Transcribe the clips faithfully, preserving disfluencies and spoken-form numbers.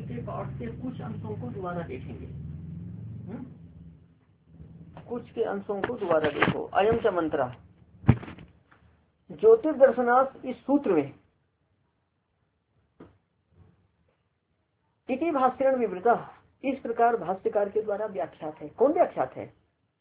के पाठ से कुछ अंशों को दोबारा देखेंगे। हुँ? कुछ के अंशों को दोबारा देखो। अयम च मंत्रा ज्योतिर्दर्शनार्थ इस सूत्र में इति भाष्यण विवृता इस प्रकार भाष्यकार के द्वारा व्याख्यात है। कौन व्याख्यात है?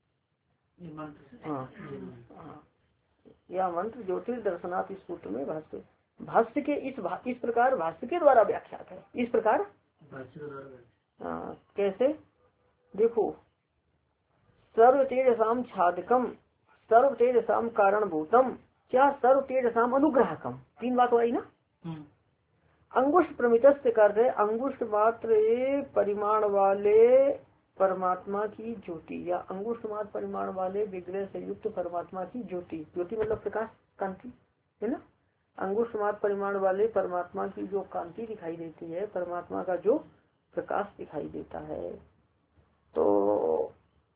हाँ हाँ, यह मंत्र ज्योतिर्दर्शनार्थ इस सूत्र में भाष्य भाष्य के इस भा, इस प्रकार भाष्य के द्वारा व्याख्यात है। इस प्रकार हाँ, कैसे देखो, सर्व तेजसाम छादकम सर्व तेजसाम कारणभूतम क्या सर्व तेजसाम अनुग्राहकम, तीन बात आई ना। अंगुष्ठ प्रमितस्य कर रहे अंगुष्ठ मात्र परिमाण वाले परमात्मा की ज्योति या अंगुष्ठ मात्र परिमाण वाले विग्रह से युक्त परमात्मा की ज्योति, ज्योति मतलब प्रकाश कांति है ना। अंगुष्ठ मात्र परिमाण वाले परमात्मा की जो कांति दिखाई देती है, परमात्मा का जो प्रकाश दिखाई देता है, तो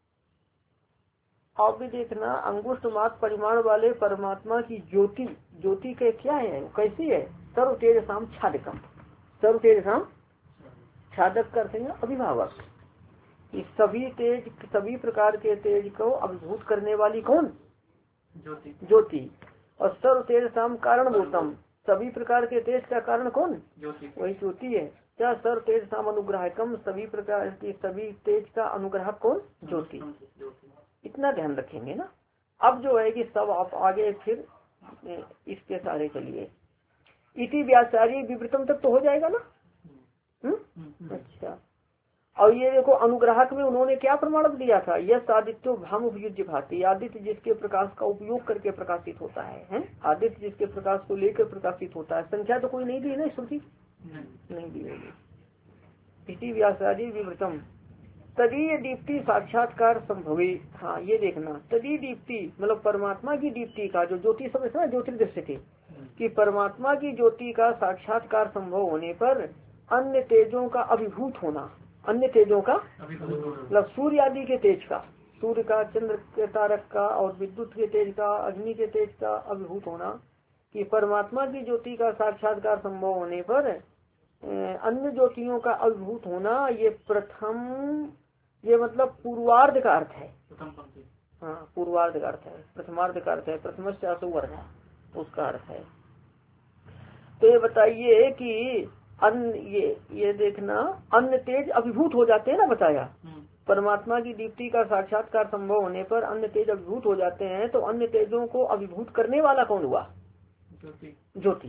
आप भी देखना अंगुष्ठ मात्र परिमाण वाले परमात्मा की ज्योति, ज्योति के क्या है, कैसी है? सर्व तेजसाम छादकम, सर्व तेजसाम छादक करते हैं अभिभावक, इस सभी तेज सभी प्रकार के तेज को अभिभूत करने वाली कौन? ज्योति ज्योति। और सर्व तेजसाम कारणभूतम, सभी प्रकार के तेज का कारण कौन? ज्योति, वही ज्योति है। क्या सर्व तेजसाम अनुग्राहकम, सभी प्रकार की सभी तेज का अनुग्राहक कौन? ज्योति। इतना ध्यान रखेंगे ना। अब जो है कि सब आप आगे फिर इसके सारे चलिए इति व्याचारी विवृतम तक तो हो जाएगा ना। हम्म अच्छा, और ये देखो अनुग्राहक में उन्होंने क्या प्रमाणक दिया था? यह आदित्यो भाम उपयुज्य भाति, आदित्य जिसके प्रकाश का उपयोग करके प्रकाशित होता है, है? आदित्य जिसके प्रकाश को लेकर प्रकाशित होता है। संख्या तो कोई नहीं दी ना, श्रुति नहीं दी होगी। इति व्याचारी विवृतम तदीय दीप्ति साक्षात्कार संभवी। हाँ ये देखना, तदीय दीप्ति मतलब परमात्मा की दीप्ति का जो ज्योति समझना ज्योतिर्दृश्य थे कि परमात्मा की ज्योति का साक्षात्कार संभव होने पर अन्य तेजों का अभिभूत होना, अन्य तेजों का मतलब सूर्य आदि के तेज का, सूर्य का, चंद्र के, तारक का और विद्युत के तेज का, अग्नि के तेज का अभिभूत होना, कि परमात्मा की ज्योति का साक्षात्कार संभव होने पर अन्य ज्योतियों का अभिभूत होना, ये प्रथम ये मतलब पूर्वार्ध का अर्थ है। हाँ पूर्वार्ध का अर्थ है, प्रथमार्ध का अर्थ है, प्रथम से असुवर्धा उसका अर्थ है। तो ये बताइए कि अन्य ये ये देखना अन्य तेज अभिभूत हो जाते हैं ना, बताया परमात्मा की दीप्ति का साक्षात्कार संभव होने पर अन्य तेज अभिभूत हो जाते हैं, तो अन्य तेजों को अभिभूत करने वाला कौन हुआ? ज्योति।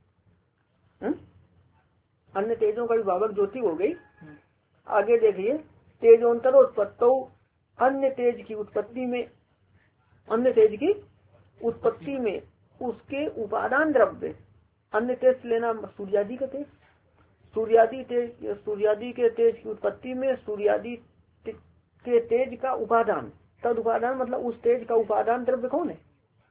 अन्य तेजों का विभावक ज्योति हो गई। आगे देखिए, तेजोंतरोत्पत्तो, अन्य तेज की उत्पत्ति में, अन्य तेज की उत्पत्ति में उसके उपादान द्रव्य, अन्य तेज लेना सूर्यादि का तेज, सूर्यादि तेज, सूर्यादि के तेज की उत्पत्ति में सूर्यादि के तेज का उपादान, तद उपादान मतलब उस तेज का उपादान द्रव्य कौन है?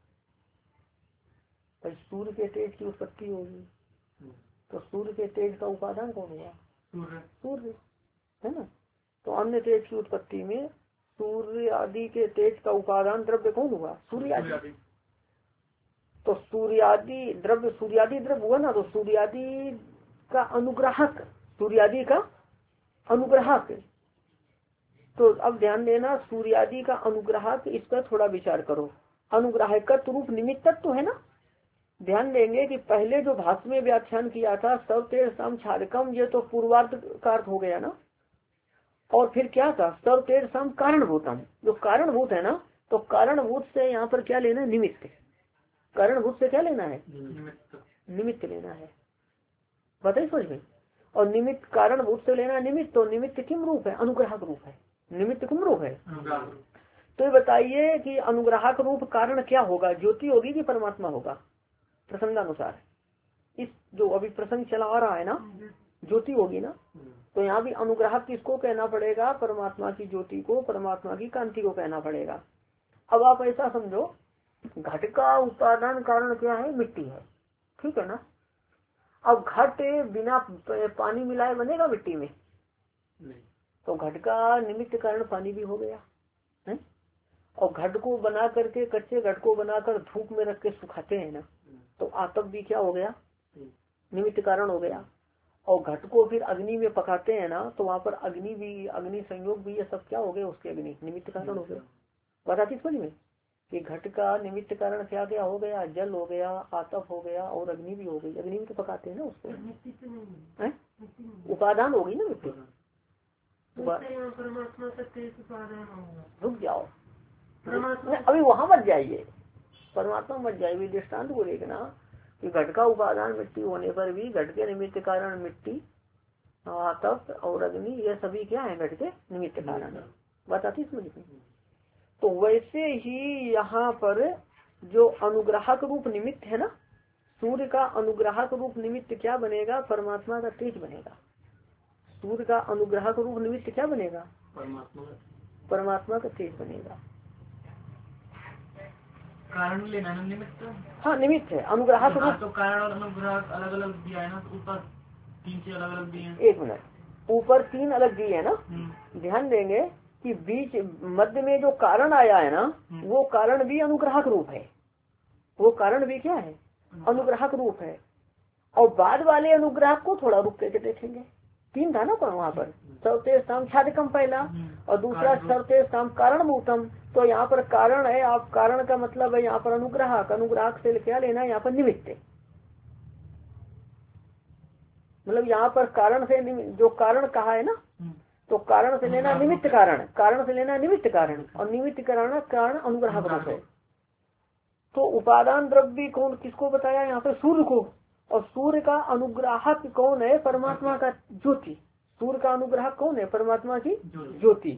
तो सूर्य के तेज की उत्पत्ति होगी तो सूर्य के तेज का उपादान कौन हुआ? सूर्य है ना। तो अन्य तेज की उत्पत्ति में सूर्य आदि के तेज का उपादान द्रव्य कौन हुआ? सूर्य आदि। तो सूर्यादि द्रव्य, सूर्यादि द्रव्य हुआ ना, तो सूर्यादि का अनुग्राहक, सूर्यादि का अनुग्राहक। तो अब ध्यान देना, सूर्यादि का अनुग्राहक, इस पर थोड़ा विचार करो। अनुग्राहक रूप निमित्त तो है ना। ध्यान देंगे कि पहले जो भाष्य में व्याख्यान किया था सर्व तेजसाम छादकम, ये तो पूर्वार्ध का अर्थ हो गया ना। और फिर क्या था? सर्व तेजसाम कारणभूतम, जो कारणभूत है ना, तो कारणभूत से यहाँ पर क्या लेना है? निमित्त। कारणभूत से क्या लेना है? निमित्त लेना है, बताइए समझ में। और निमित्त कारणभूत से लेना निमित्त, तो निमित्त किम रूप है? अनुग्राहक रूप है। निमित्त किम रूप है? तो ये बताइए कि अनुग्राहक रूप कारण क्या होगा? ज्योति होगी कि परमात्मा होगा? प्रसंगानुसार इस जो अभी प्रसंग चला आ रहा है ना, ज्योति होगी ना। तो यहाँ भी अनुग्राहक किसको कहना पड़ेगा? परमात्मा की ज्योति को, परमात्मा की कांति को कहना पड़ेगा। अब आप ऐसा समझो, घट का उपादान कारण क्या है? मिट्टी है, ठीक है ना। अब घट बिना पानी मिलाए बनेगा मिट्टी में? नहीं। तो घट का निमित्त कारण पानी भी हो गया है। और घट को बना करके, कच्चे घट को बनाकर धूप में रख के सुखाते हैं ना, तो आतप भी क्या हो गया? निमित्त कारण हो गया। और घट को फिर अग्नि में पकाते हैं ना, तो वहाँ पर अग्नि भी, अग्नि संयोग भी, ये सब क्या हो गए उसके अग्नि निमित्त कारण हो गया। बताती समझ में कि घट का निमित्त कारण क्या क्या हो गया, जल हो गया, आतप हो गया और अग्नि भी हो गई। अग्नि भी तो पकाते हैं ना उसको, उपादान होगी ना मिट्टी। परमात्मा का तेज उपादान होगा। रुक जाओ, अभी वहां मत जाइए, परमात्मा मत जाइए, दृष्टांत को देखना कि घट का उपादान मिट्टी होने पर भी घट के निमित्त कारण मिट्टी, आतप और अग्नि ये सभी क्या है, घट के निमित्त कारण है। बताती समझ में। तो वैसे ही यहाँ पर जो अनुग्राहक रूप निमित्त है ना, सूर्य का अनुग्राहक रूप निमित्त क्या बनेगा, परमात्मा का तेज बनेगा। सूर्य का अनुग्राहक रूप निमित्त क्या बनेगा, परमात्मा परमात्मा का तेज बनेगा। कारण लेना ना निमित्त। हाँ निमित्त है अनुग्राहक रूप। तो कारण और अनुग्राहक अलग अलग दिया है ना, तो ऊपर तीन से अलग अलग दिए हैं। एक मिनट, ऊपर तीन अलग दिए है ना, ध्यान देंगे कि बीच मध्य में जो कारण आया है ना, वो कारण भी अनुग्राहक रूप है। वो कारण भी क्या है, अनुग्राहक रूप है। और बाद वाले अनुग्राहक को थोड़ा रुक करके देखेंगे। तीन था ना पर वहाँ पर सर्वते स्थान छादकम पहला, और दूसरा सर्वते स्थान कारण भूतम। तो यहाँ पर कारण है, आप कारण का मतलब है यहाँ पर अनुग्राहक, अनुग्राहक से क्या लेना है यहाँ पर निमित्त, मतलब यहाँ पर कारण से जो कारण कहा है ना, तो कारण से लेना निमित्त कारण, कारण से लेना निमित्त कारण, और निमित्त कारण कारण अनुग्राहक रूप है। तो उपादान द्रव्य कौन किसको बताया यहाँ पर, सूर्य को। और सूर्य का अनुग्राहक कौन है, परमात्मा का ज्योति। सूर्य का अनुग्राहक कौन है, परमात्मा की ज्योति।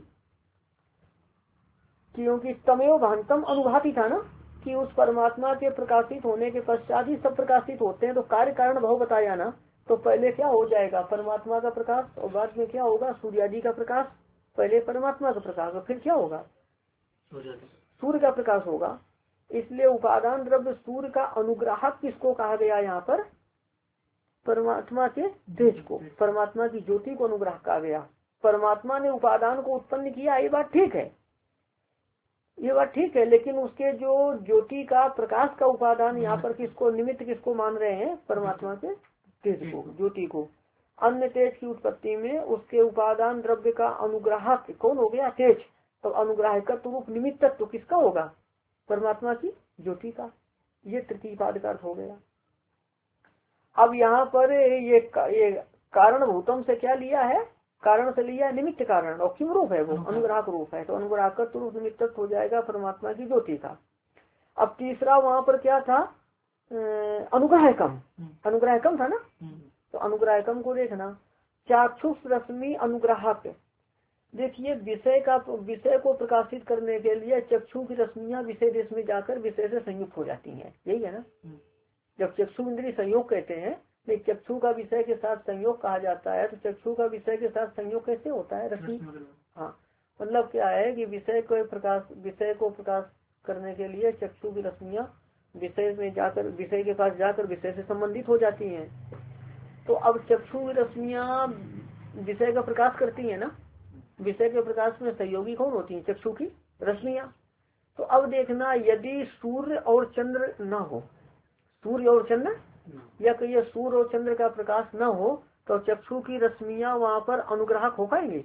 क्योंकि तमेव भांतम अनुभाति था ना, कि उस परमात्मा के प्रकाशित होने के पश्चात ही सब प्रकाशित होते हैं। तो कार्य कारण भाव बताया ना, तो पहले क्या हो जाएगा, परमात्मा का प्रकाश, और बाद में क्या होगा, सूर्यादि का प्रकाश। पहले परमात्मा का प्रकाश और फिर क्या होगा, सूर्य का प्रकाश होगा। इसलिए उपादान द्रव्य सूर्य का अनुग्राहक किसको कहा गया यहाँ पर, परमात्मा के तेज को, परमात्मा की ज्योति को अनुग्रह कहा गया। परमात्मा ने उपादान को उत्पन्न किया, ये बात ठीक है, ये बात ठीक है। लेकिन उसके जो ज्योति का प्रकाश का उपादान यहाँ पर किसको निमित्त किसको मान रहे हैं, परमात्मा के तेज को, ज्योति को। अन्य तेज की उत्पत्ति में उसके उपादान द्रव्य का अनुग्राहक कौन हो गया, तेज। तो अनुग्राहक रूप निमित्त तो किसका होगा, परमात्मा की ज्योति का। ये तृतीय पाद का अर्थ हो गया। अब यहाँ पर ये ये कारण भूतम से क्या लिया है, कारण से लिया है निमित्त कारण, और किम रूप है वो, अनुग्राहक रूप है। तो अनुग्राहक रूप निमित्त हो जाएगा परमात्मा की ज्योति का। अब तीसरा वहाँ पर क्या था, अनुग्राहकम, अनुग्राहकम था ना। तो अनुग्राहकम को देखना, चाक्षुष रश्मि अनुग्राहक। देखिए विषय का, विषय को प्रकाशित करने के लिए चक्षु की रश्मियां विषय देश में जाकर विषय से संयुक्त हो जाती हैं, यही है ना। जब चक्षु इंद्रिय संयोग कहते हैं, लेकिन चक्षु का विषय के साथ संयोग कहा जाता है, तो चक्षु का विषय के साथ संयोग कैसे होता है, रश्मि। हाँ, मतलब क्या है कि विषय को प्रकाश, विषय को प्रकाश करने के लिए चक्षु की रश्मियां विषय में जाकर, विषय के पास जाकर विषय से संबंधित हो जाती हैं। तो अब चक्षु की रश्मियां विषय का प्रकाश करती है ना, विषय के प्रकाश में सहयोगी कौन होती है, चक्षु की रश्मियां। तो अब देखना, यदि सूर्य और चंद्र न हो, सूर्य और चंद्र या कहिए सूर्य और चंद्र का प्रकाश न हो, तो चक्षु की रश्मियां वहां पर अनुग्राहक हो पाएंगे,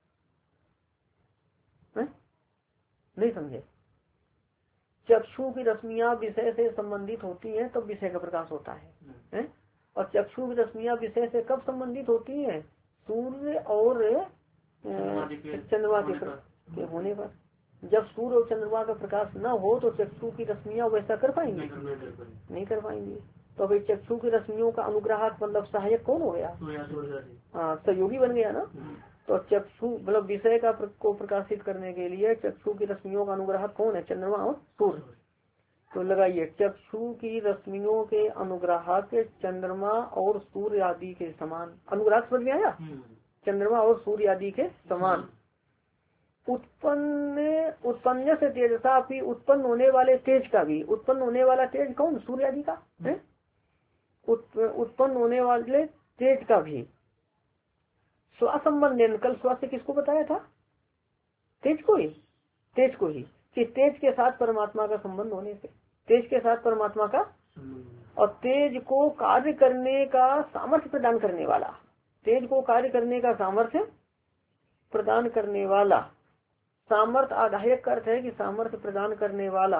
नहीं समझे। चक्षु की रश्मियां विषय से संबंधित होती हैं तब तो विषय का प्रकाश होता है, है? और चक्षु की रश्मियां विषय से कब संबंधित होती हैं, सूर्य और चंद्रमा के होने पर। जब सूर्य और चंद्रमा का प्रकाश न हो तो चक्षु की रश्मियां वैसा कर पाएंगे, नहीं कर पाएंगे। तो भाई चक्षु की रश्मियों का अनुग्राहक मतलब सहायक कौन हो गया, हाँ सहयोगी बन गया ना। तो चक्षु मतलब विषय का प्र, को प्रकाशित करने के लिए चक्षु की रश्मियों का अनुग्राहक कौन है, चंद्रमा और सूर्य। तो लगाइए, चक्षु की रश्मियों के अनुग्राहक चंद्रमा और सूर्य आदि के समान। अनुग्राहक समझ में आया, चंद्रमा और सूर्य आदि के समान। उत्पन्न उत्पन्न से तेजसा भी, उत्पन्न होने वाले तेज का भी, उत्पन्न होने वाला तेज कौन, सूर्य आदि का है। उत्पन्न होने वाले तेज का भी स्वसंबंध, कल स्व से किसको बताया था, तेज को ही, तेज को ही, कि तेज के साथ परमात्मा का संबंध होने से, तेज के साथ परमात्मा का, और तेज को कार्य करने का सामर्थ्य प्रदान करने वाला, तेज को कार्य करने का सामर्थ्य प्रदान करने वाला। सामर्थ्य आधायक का अर्थ है कि सामर्थ्य प्रदान करने वाला।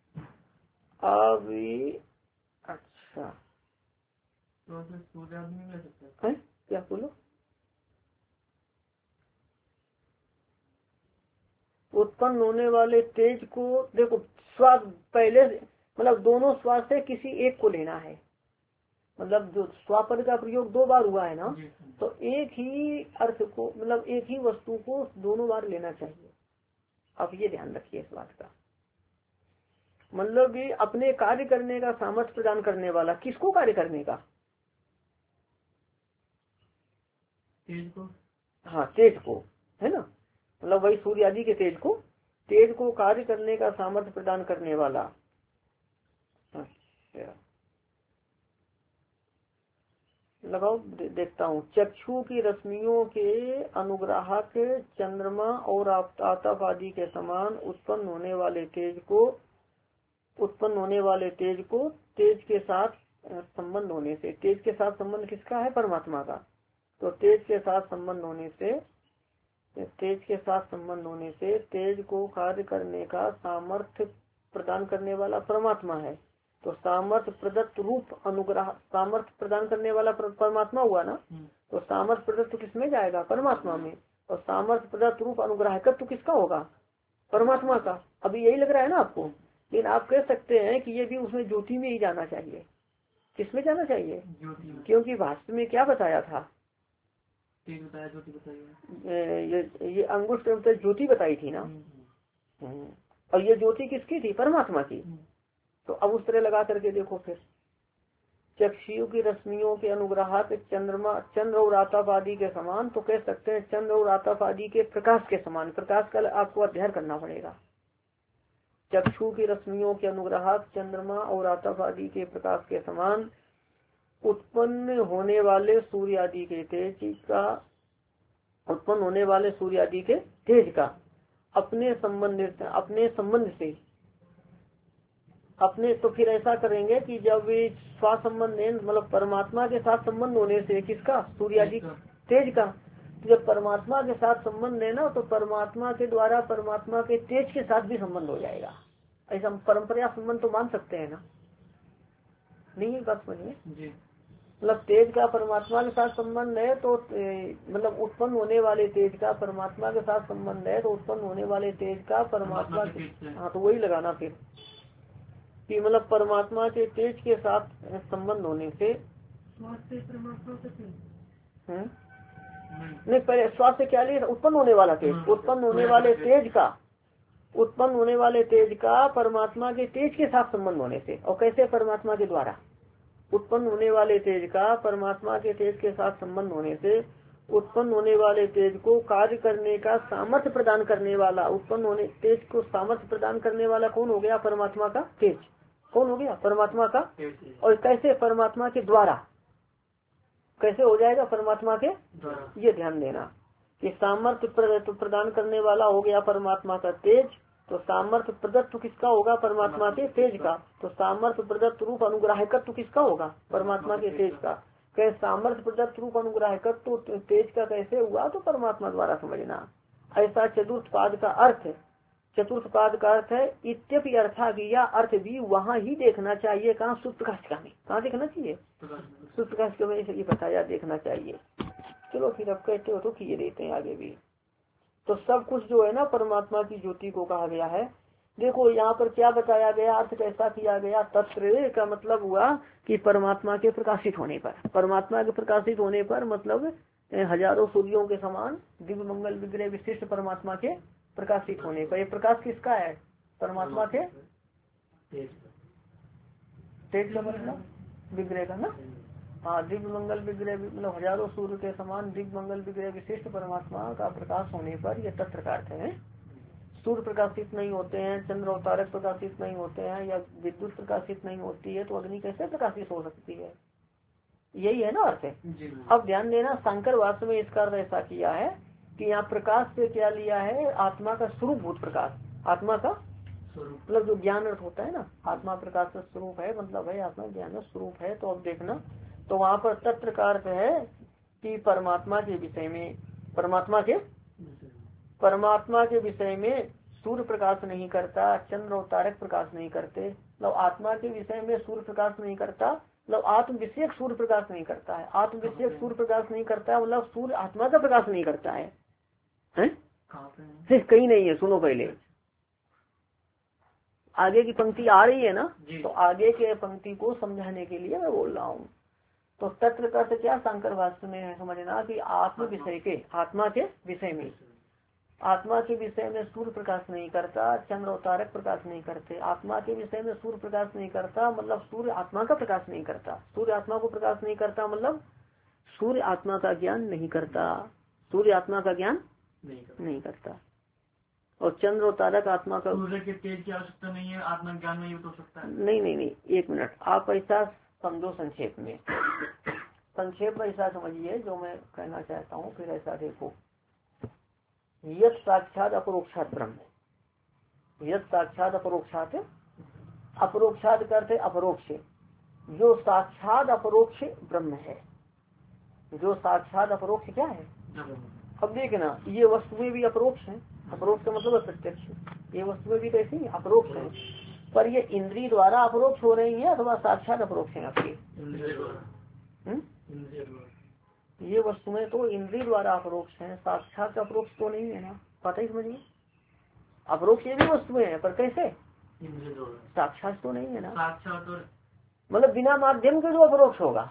अभी अच्छा तो सूर्य आदि नहीं ले सकते है क्या बोलो? उत्पन्न होने वाले तेज को देखो, स्वाद पहले मतलब दोनों स्वाद से किसी एक को लेना है। मतलब जो स्वापद का प्रयोग दो बार हुआ है ना, तो एक ही अर्थ को मतलब एक ही वस्तु को दोनों बार लेना चाहिए। अब ये ध्यान रखिए इस बात का। मतलब कि अपने कार्य करने का सामर्थ्य प्रदान करने वाला, किसको कार्य करने का? तेज को। हाँ तेज को, है ना। मतलब वही सूर्य आदि के तेज को, तेज को कार्य करने का सामर्थ्य प्रदान करने वाला। अच्छा लगाओ दे, देखता हूँ। चक्षु की रश्मियों के अनुग्राहक चंद्रमा और आतप आदि के समान उत्पन्न होने वाले तेज को उत्पन्न होने वाले तेज को तेज के साथ संबंध होने से, तेज के साथ संबंध किसका है? परमात्मा का। तो तेज के साथ संबंध होने से तेज के साथ संबंध होने से तेज को कार्य करने का सामर्थ्य प्रदान करने वाला परमात्मा है। तो सामर्थ्य प्रदत्त रूप अनुग्रह, सामर्थ्य प्रदान करने वाला परमात्मा हुआ ना, तो सामर्थ्य प्रदत्त तो किसमें जाएगा? परमात्मा में। और सामर्थ्य प्रदत्त रूप अनुग्राहकत्व तो किसका होगा? परमात्मा का। अभी यही लग रहा है ना आपको, लेकिन आप कह सकते हैं कि ये भी उसमें ज्योति में ही जाना चाहिए। किसमें जाना चाहिए? क्योंकि भाष्य में क्या बताया था? बताया, ज्योति बताई। ये ये अंगुष्ठ ज्योति बताई थी ना। और ये ज्योति किसकी थी? परमात्मा की। तो अब उस तरह लगा करके देखो फिर, चक्षु की रश्मियों के अनुग्राहक चंद्रमा, चंद्र और आतप आदि के समान, तो कह सकते हैं चंद्र और आतप आदि के प्रकाश के समान। प्रकाश का आपको अध्ययन करना पड़ेगा। चक्षु की रश्मियों के अनुग्राहक चंद्रमा और आतप आदि के प्रकाश के समान उत्पन्न होने वाले सूर्य आदि के तेज का उत्पन्न होने वाले सूर्य आदि के तेज का अपने संबंधित अपने संबंध से अपने तो फिर ऐसा करेंगे कि जब स्वा संबंध मतलब परमात्मा के साथ संबंध होने से किसका? सूर्य आदि तेज का। तो जब परमात्मा के साथ संबंध है ना, तो परमात्मा के द्वारा परमात्मा के तेज के साथ भी संबंध हो जाएगा। ऐसा परंपरा संबंध तो मान सकते हैं ना? नहीं बात समझिए। मतलब तेज का परमात्मा के साथ संबंध है तो मतलब उत्पन्न होने वाले तेज का परमात्मा के साथ संबंध है, तो उत्पन्न होने वाले तेज का परमात्मा के, हाँ तो वही लगाना फिर कि मतलब परमात्मा के तेज के साथ संबंध होने से नहीं, पहले स्वास्थ्य क्या लिए? उत्पन्न होने वाला तेज, उत्पन्न होने वाले तेज का उत्पन्न होने वाले तेज का परमात्मा के तेज के साथ संबंध होने से। और कैसे? परमात्मा के द्वारा उत्पन्न होने वाले तेज का परमात्मा के तेज के साथ संबंध होने से उत्पन्न होने वाले तेज को कार्य करने का सामर्थ्य प्रदान करने वाला, उत्पन्न होने तेज को सामर्थ्य प्रदान करने वाला कौन हो गया? परमात्मा का तेज। कौन हो गया? परमात्मा का। और कैसे? परमात्मा के द्वारा। कैसे हो जाएगा? परमात्मा के द्वारा। ये ध्यान देना कि सामर्थ्य प्रदान करने वाला हो गया परमात्मा का तेज, तो सामर्थ्य प्रदत्त किसका होगा? परमात्मा के तेज का। तो सामर्थ्य प्रदत्त रूप अनुग्राहकत्व किसका होगा? परमात्मा के तेज का। कैसे सामर्थ्य प्रदत्त रूप अनुग्राहकत्व तेज का कैसे हुआ? तो परमात्मा द्वारा समझना। ऐसा चतुर्थ पाद का अर्थ, चतुर्थ पाद का अर्थ है इत्यपि अर्था की, या अर्थ भी वहाँ ही देखना चाहिए। कहाँ? सूत्रकाष्ठिका में। कहाँ देखना चाहिए? सूत्रकाष्ठिका में ये बताया देखना चाहिए। चलो फिर अब कहते हो तो किए देते हैं आगे भी। तो सब कुछ जो है ना परमात्मा की ज्योति को कहा गया है। देखो यहाँ पर क्या बताया गया, अर्थ कैसा किया गया? तत्र का मतलब हुआ कि परमात्मा के प्रकाशित होने पर, परमात्मा के प्रकाशित होने पर मतलब हजारों सूर्यों के समान दिव्य मंगल विग्रह विशिष्ट परमात्मा के प्रकाशित होने पर। ये प्रकाश किसका है? परमात्मा के तेज का मतलब विग्रह का ना। हाँ, दिव्य मंगल विग्रह मतलब हजारों सूर्य के समान दिव्य मंगल विग्रह विशिष्ट परमात्मा का प्रकाश होने पर यह तत्र का अर्थ है। सूर्य प्रकाशित नहीं होते हैं, चंद्र और तारक प्रकाशित नहीं होते हैं, या विद्युत प्रकाशित नहीं होती है, तो अग्नि कैसे प्रकाशित हो सकती है? यही है ना अर्थ है। अब ध्यान देना, शंकर भाष्य में इसका अर्थ ऐसा किया है कि यहाँ प्रकाश से क्या लिया है? आत्मा का स्वरूप भूत प्रकाश। आत्मा का मतलब जो ज्ञान अर्थ होता है ना, आत्मा प्रकाश का स्वरूप है, मतलब है आत्मा ज्ञान स्वरूप है। तो अब देखना, तो वहाँ पर तत्र का अर्थ है कि परमात्मा के विषय में परमात्मा के परमात्मा के विषय में सूर्य प्रकाश नहीं करता, चंद्र और तारक प्रकाश नहीं करते। मतलब आत्मा के विषय में सूर्य प्रकाश नहीं करता, मतलब आत्म विषयक सूर्य प्रकाश नहीं करता है। आत्म विषयक सूर्य प्रकाश नहीं करता मतलब सूर्य आत्मा का प्रकाश नहीं करता है, हैं? कहीं नहीं है। सुनो पहले आगे की पंक्ति आ रही है ना, तो आगे के पंक्ति को समझाने के लिए मैं बोल रहा हूँ। तो तत्व का अर्थ क्या शंकर भाष्य में है समझना कि आत्म विषय के आत्मा के विषय में आत्मा के विषय में सूर्य प्रकाश नहीं करता, चंद्र और तारक प्रकाश नहीं करते। आत्मा के विषय में सूर्य प्रकाश नहीं करता मतलब सूर्य आत्मा का प्रकाश नहीं करता। सूर्य आत्मा को प्रकाश नहीं करता मतलब सूर्य आत्मा का ज्ञान नहीं करता। सूर्य आत्मा का ज्ञान नहीं करता, नहीं करता। और चंद्र और तारक आत्मा का सूर्य के तेज की आवश्यकता नहीं है, आत्मा ज्ञान में युक्त हो सकता है। नहीं नहीं नहीं एक मिनट, आप ऐसा समझो संक्षेप में संक्षेप में ऐसा समझिए जो मैं कहना चाहता हूँ, फिर ऐसा देखो। यद साक्षात अपरोक्षात ब्रह्म, यद साक्षात अपरोक्षात अपरोक्षात करते अपरोक्ष, जो साक्षात अपरोक्ष ब्रह्म है। जो साक्षात अपरोक्ष क्या है? अब देखना ये वस्तुएं भी अपरोक्ष हैं। अपरोक्ष का मतलब प्रत्यक्ष। ये वस्तुएं भी कैसी अपरोक्ष हैं, पर ये इंद्रिय द्वारा अपरोक्ष हो रही है अथवा साक्षात अपरोक्ष है आपकी? ये वस्तुएं तो इंद्रिय द्वारा अपरोक्ष हैं, साक्षात अपरोक्ष तो नहीं है ना। पता ही समझिए अपरोक्ष ये भी वस्तुएं हैं पर कैसे? साक्षात तो नहीं है ना। साक्षात मतलब बिना माध्यम के जो अपरोक्ष होगा,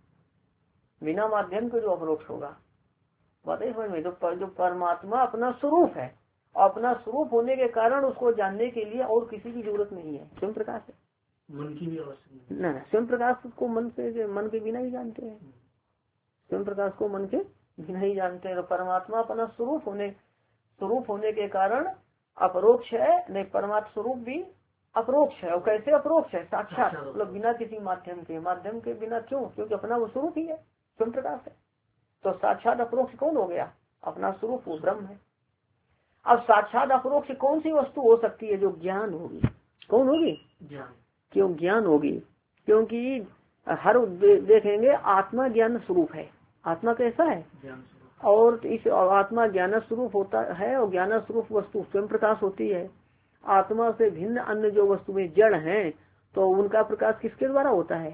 बिना माध्यम के जो अपरोक्ष होगा। बात है समझ में? जो, पर, जो परमात्मा अपना स्वरूप है, अपना स्वरूप होने के कारण उसको जानने के लिए और किसी की जरूरत नहीं है। स्वयं प्रकाश है, मन की भी आवश्यकता ना ना स्वयं प्रकाश को मन से मन के बिना ही जानते हैं। स्वयं प्रकाश को मन के बिना ही जानते हैं। तो परमात्मा अपना स्वरूप होने स्वरूप होने के कारण अपरोक्ष है, नहीं परमात्मा स्वरूप भी अपरोक्ष है। और कैसे अपरोक्ष है? साक्षात, मतलब बिना किसी माध्यम के। माध्यम के बिना क्यों? क्योंकि अपना वो स्वरूप ही है, स्वयं प्रकाश है। तो साक्षात अपरोक्ष कौन हो गया? अपना स्वरूप वो ब्रह्म है। अब साक्षात अपरोक्ष कौन सी वस्तु हो सकती है? जो ज्ञान होगी। कौन होगी? ज्ञान। क्यों ज्ञान होगी? क्योंकि हर दे, देखेंगे आत्मा ज्ञान स्वरूप है। आत्मा कैसा है? और इस आत्मा ज्ञान स्वरूप होता है और ज्ञान स्वरूप वस्तु स्वयं प्रकाश होती है। आत्मा से भिन्न अन्य जो वस्तुएं जड़ हैं तो उनका प्रकाश किसके द्वारा होता है?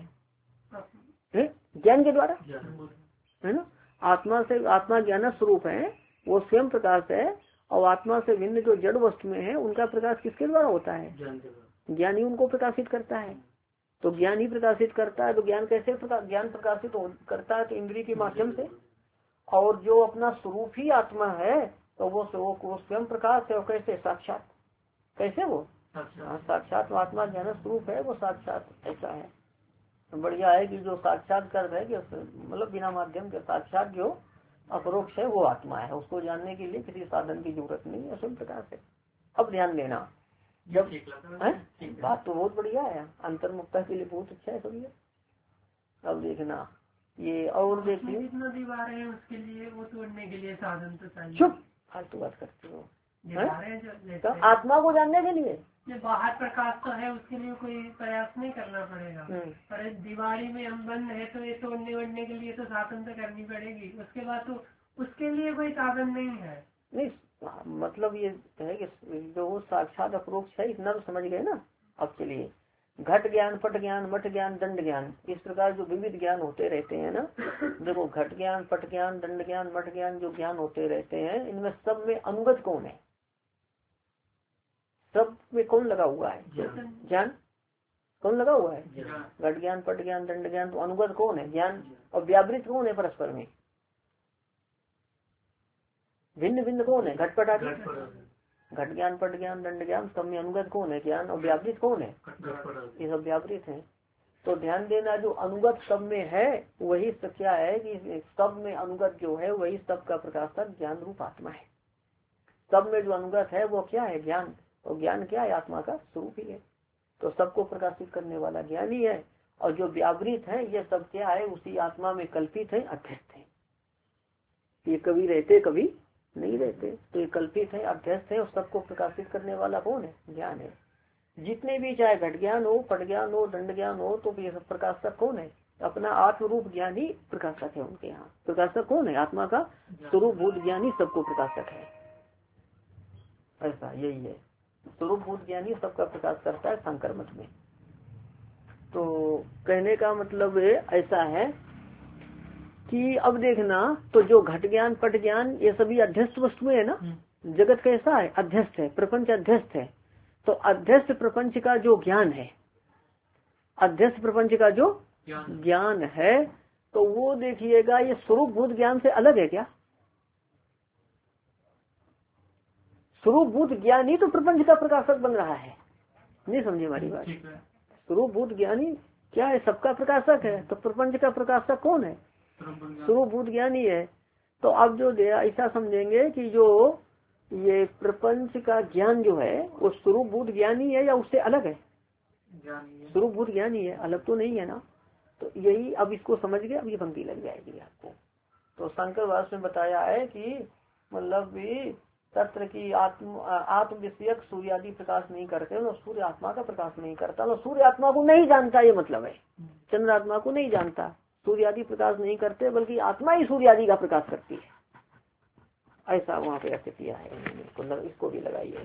ज्ञान के द्वारा, है ना। आत्मा से आत्मा ज्ञान स्वरूप है, वो स्वयं प्रकाश है। और आत्मा से भिन्न जो जड़ वस्तुएं हैं उनका प्रकाश किसके द्वारा होता है? ज्ञान ही उनको प्रकाशित करता है। तो ज्ञान ही प्रकाशित करता है। तो ज्ञान कैसे प्रकाश ज्ञान प्रकाशित करता है? तो इंद्रिय के माध्यम से। और जो अपना स्वरूप ही आत्मा है तो वो वो स्वयं प्रकाश है। और कैसे? साक्षात। कैसे वो? साक्षात आत्मा ज्ञान स्वरूप है, वो साक्षात ऐसा है। तो बढ़िया है कि जो साक्षात कर रहे कि मतलब बिना माध्यम के साक्षात जो अपरोक्ष है वो आत्मा है। उसको जानने के लिए किसी साधन की जरूरत नहीं है, स्वयं प्रकाश है। अब ध्यान देना, जब बात तो बहुत बढ़िया है, अंतर्मुक्ता के लिए बहुत अच्छा है सब। अब देखना ये और देखिए जितना दीवार है उसके लिए वो तोड़ने के लिए साधन तो चाहिए। चुप फालतू बात करते हो। तो आत्मा को जानने के लिए जो बाहर प्रकाश तो है उसके लिए कोई प्रयास नहीं करना पड़ेगा। पर दीवारी में हम बंद है तो ये तोड़ने वोड़ने के लिए तो साधन तो करनी पड़ेगी। उसके बाद तो उसके लिए कोई साधन नहीं है। नहीं मतलब ये है कि जो साक्षात अपरोक्ष है इतना तो समझ गए ना। अब चलिए घट ज्ञान, पट ज्ञान, मठ ज्ञान, दंड ज्ञान, इस प्रकार जो विविध ज्ञान होते रहते हैं ना। देखो घट ज्ञान, पट ज्ञान, दंड ज्ञान, मठ ज्ञान जो ज्ञान होते रहते हैं इनमें सब में अनुगत कौन है? सब में कौन लगा हुआ है? ज्ञान। कौन लगा हुआ है? घट ज्ञान, पट ज्ञान, दंड ज्ञान, तो अनुगत कौन है? ज्ञान। और व्यावृत कौन है परस्पर में? भिन्न भिन्न कौन है? घटपट आदि। घट ज्ञान, पट ज्ञान, दंड ज्ञान सब में अनुगत कौन है? ज्ञान। और व्यावृत कौन है? ये सब व्यावृत है। तो ध्यान देना जो अनुगत सब में है वही सब क्या है कि सब में अनुगत जो है वही सब का प्रकाशक ज्ञान रूप आत्मा है। सब में जो अनुगत है वो क्या है? ज्ञान। और ज्ञान क्या है? आत्मा का स्वरूप ही है। तो सबको प्रकाशित करने वाला ज्ञान ही है। और जो व्यावृत है ये सब क्या है? उसी आत्मा में कल्पित है, अध्यस्त है। ये कभी रहते कभी नहीं रहते, तो ये कल्पित है, अध्यस्त है। और सबको प्रकाशित करने वाला कौन है? ज्ञान है। जितने भी चाहे घट ज्ञान हो, पट ज्ञान हो, दंड ज्ञान हो, तो ये सब प्रकाशक कौन है? अपना आत्म रूप ज्ञान ही प्रकाशक है उनके यहाँ। प्रकाशक कौन है? आत्मा का स्वरूप भूत ज्ञान ही सबको प्रकाशक है। ऐसा यही है, स्वरूप भूत ज्ञान ही सबका प्रकाश करता है शंकर मत में। तो कहने का मतलब ऐसा है कि अब देखना, तो जो घट ज्ञान पट ज्ञान ये सभी अध्यस्त वस्तुएं है ना। जगत कैसा है? अध्यस्त है, प्रपंच अध्यस्त है। तो अध्यस्त प्रपंच का जो ज्ञान है, अध्यस्त प्रपंच का जो ज्ञान है, तो वो देखिएगा ये स्वरूप भूत ज्ञान से अलग है क्या? स्वरूप भूत ज्ञान ही तो प्रपंच का प्रकाशक बन रहा है। नहीं समझे हमारी बात? स्वरूप भूत ज्ञान ही क्या है? सबका प्रकाशक है। तो प्रपंच का प्रकाशक कौन है? स्वरूप भूत ज्ञान ही है। तो अब जो ऐसा समझेंगे कि जो ये प्रपंच का ज्ञान जो है वो स्वरूप भूत ज्ञान ही है या उससे अलग है? स्वरूप भूत ज्ञान ही है, अलग तो नहीं है ना। तो यही अब इसको समझ गए, अब ये पंक्ति लग जाएगी आपको। तो शंकर भाष्य में बताया है कि मतलब तत्र की आत्म आत्म विषयक सूर्य आदि प्रकाश नहीं करते, तो सूर्य आत्मा का प्रकाश नहीं करता, तो सूर्य आत्मा को नहीं जानता, ये मतलब है। चंद्र आत्मा को नहीं जानता, सूर्य आदि प्रकाश नहीं करते, बल्कि आत्मा ही सूर्य आदि का प्रकाश करती है। ऐसा वहाँ पे अर्थ किया है। इसको इसको भी लगाइए।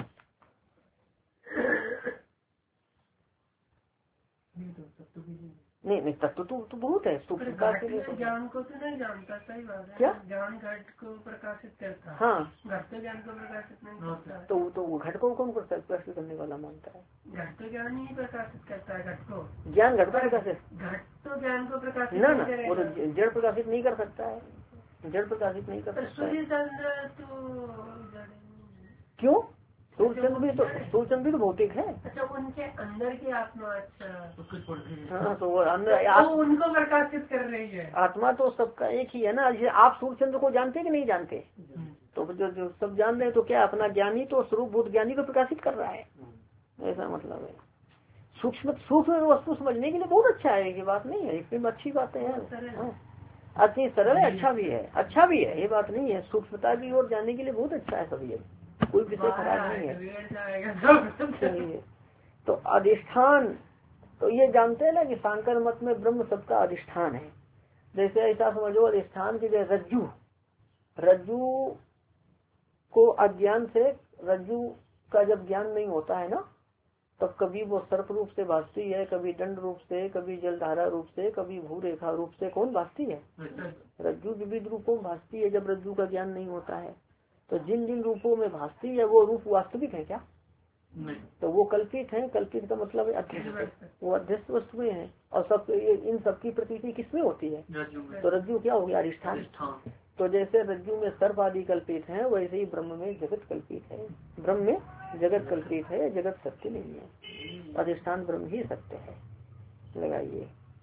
नहीं नहीं तत्व तो, तो बहुत है सूक्ष्मता के लिए। ज्ञान को तो नहीं जानता, सही बात है। क्या ज्ञान घट को प्रकाशित करता है। हाँ, घट तो ज्ञान को प्रकाशित नहीं करता। तो तो वो घट को कौन प्रकाशित करने वाला मानता है? घट तो ज्ञान ही प्रकाशित करता है। घट को ज्ञान घट को प्रकाशित, घट तो ज्ञान को प्रकाशित ना ना वो तो जड़ प्रकाशित नहीं कर सकता है, जड़ प्रकाशित नहीं कर सकता। सूर्य चंद्र तो क्यों? सूर्य चंद्र भी तो सूर्य चंद्र भी तो भौतिक है। अच्छा, उनके अंदर की आत्मा। अच्छा हाँ, तो वो अंदर तो उनको प्रकाशित कर रही है। आत्मा तो सबका एक ही है ना। जैसे आप सूर्य चंद्र को जानते कि नहीं जानते? तो जो जो सब जान रहे हैं, तो क्या अपना ज्ञानी तो स्वरूप भूत ज्ञानी को प्रकाशित कर रहा है, ऐसा मतलब है। सूक्ष्म सूक्ष्म वस्तु समझने के लिए बहुत अच्छा है, ये बात नहीं है, इसमें अच्छी बातें हैं। अच्छी सरल है, अच्छा भी है, अच्छा भी है, ये बात नहीं है। सूक्ष्मता की ओर जाने के लिए बहुत अच्छा है सब, ये कोई विषय खराब नहीं है। तो अधिष्ठान, तो ये जानते हैं ना कि सांकर मत में ब्रह्म सबका अधिष्ठान है। जैसे ऐसा समझो अधिष्ठान की जैसे रज्जू, रज्जू को अज्ञान से, रज्जू का जब ज्ञान नहीं होता है ना, तब कभी वो सर्प रूप से भासती है, कभी दंड रूप से, कभी जलधारा रूप से, कभी भूरेखा रूप से। कौन भासती है? रज्जू विविध रूपों में भासती है जब रज्जू का ज्ञान नहीं होता है। तो जिन जिन रूपों में भासती है वो रूप वास्तविक है क्या? नहीं। तो वो कल्पित है। कल्पित का मतलब है अध्यस्त, वो अध्यस्त वस्तुएं हैं। और सब इन सबकी प्रतीति किसमें होती है? तो रज्जु क्या हो गया? अधिष्ठान। तो जैसे रज्जु में सर्प आदि कल्पित है, वैसे ही ब्रह्म में जगत कल्पित है। ब्रह्म में जगत कल्पित है, जगत सत्य नहीं है। अधिष्ठान ब्रह्म ही सत्य है। लगाइए।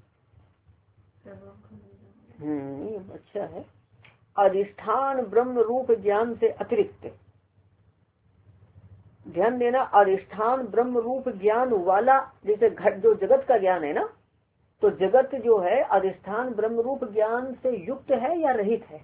हम्म अच्छा है। अधिष्ठान ब्रह्म रूप ज्ञान से अतिरिक्त, ध्यान देना, अधिष्ठान ब्रह्म रूप ज्ञान वाला, जैसे घट जो जगत का ज्ञान है ना, तो जगत जो है अधिष्ठान ब्रह्म रूप ज्ञान से युक्त है या रहित है?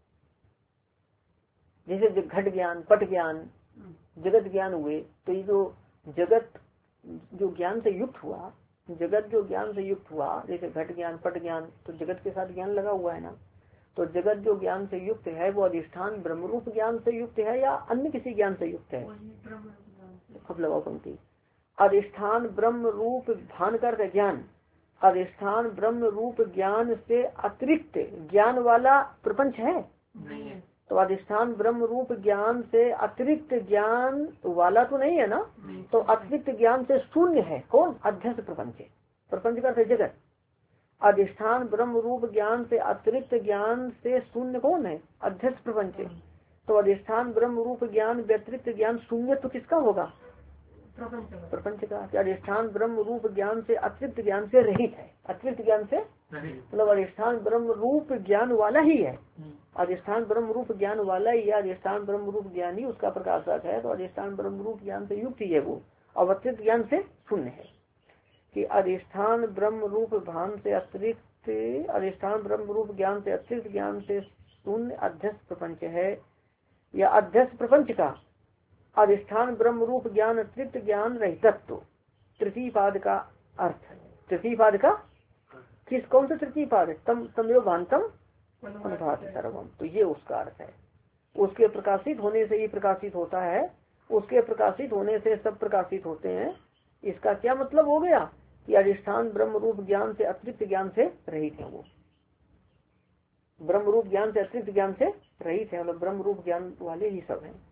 जैसे घट ज्ञान पट ज्ञान जगत ज्ञान हुए, तो ये जो जगत जो ज्ञान से युक्त हुआ, जगत जो ज्ञान से युक्त हुआ, जैसे घट ज्ञान पट ज्ञान, तो जगत के साथ ज्ञान लगा हुआ है ना। तो जगत जो ज्ञान से युक्त है वो अधिष्ठान ब्रह्मरूप ज्ञान से युक्त है या अन्य किसी ज्ञान से युक्त है? अब लगाओ पंक्ति। अधिष्ठान ब्रह्म रूप भान कर ज्ञान, अधिष्ठान ब्रह्म रूप ज्ञान से अतिरिक्त ज्ञान वाला प्रपंच है? नहीं है। तो अधिष्ठान ब्रह्म रूप ज्ञान से अतिरिक्त ज्ञान वाला तो नहीं है ना। तो अतिरिक्त ज्ञान से शून्य है कौन? अध्यस्त प्रपंच। प्रपंच का जगत। अधिष्ठान ब्रह्म रूप ज्ञान से अतिरिक्त ज्ञान से शून्य कौन है? अध्यस्त प्रपंच। तो अधिष्ठान ब्रह्म रूप ज्ञान व्यतिरिक्त ज्ञान शून्य तो किसका होगा? प्रपंच का। अधिष्ठान ब्रह्म रूप ज्ञान से अतिरिक्त ज्ञान से रहित है। अतिरिक्त ज्ञान से मतलब अधिष्ठान ब्रह्म रूप ज्ञान वाला ही है। अधिष्ठान ब्रह्म रूप ज्ञान वाला ही है। अधिष्ठान ब्रह्म रूप ज्ञान ही उसका प्रकाशक है। तो अधिष्ठान ब्रह्म रूप ज्ञान से युक्त ही है वो, और अतिरिक्त ज्ञान से शून्य है। कि अधिष्ठान ब्रह्म रूप भान से अतिरिक्त, अधिष्ठान ब्रह्म रूप ज्ञान से अतिरिक्त ज्ञान से शून्य अध्यस्त प्रपंच है। या अध्यस्त प्रपंच का अधिष्ठान ब्रह्म रूप ज्ञान अतिरिक्त ज्ञान रहितत्व, तृतीय पाद का अर्थ। तृतीय पाद का किस कौन सा तृतीय पाद है? तम तमेव भांतम अनुभाति सर्वम, तो ये उसका अर्थ है। उसके प्रकाशित होने से ही प्रकाशित होता है, उसके प्रकाशित होने से सब प्रकाशित होते हैं। इसका क्या मतलब हो गया कि अधिष्ठान ब्रह्म रूप ज्ञान से अतिरिक्त ज्ञान से रहित है। वो ब्रह्म रूप ज्ञान से अतिरिक्त ज्ञान से रहित है, मतलब ब्रह्म रूप ज्ञान वाले ही सब हैं।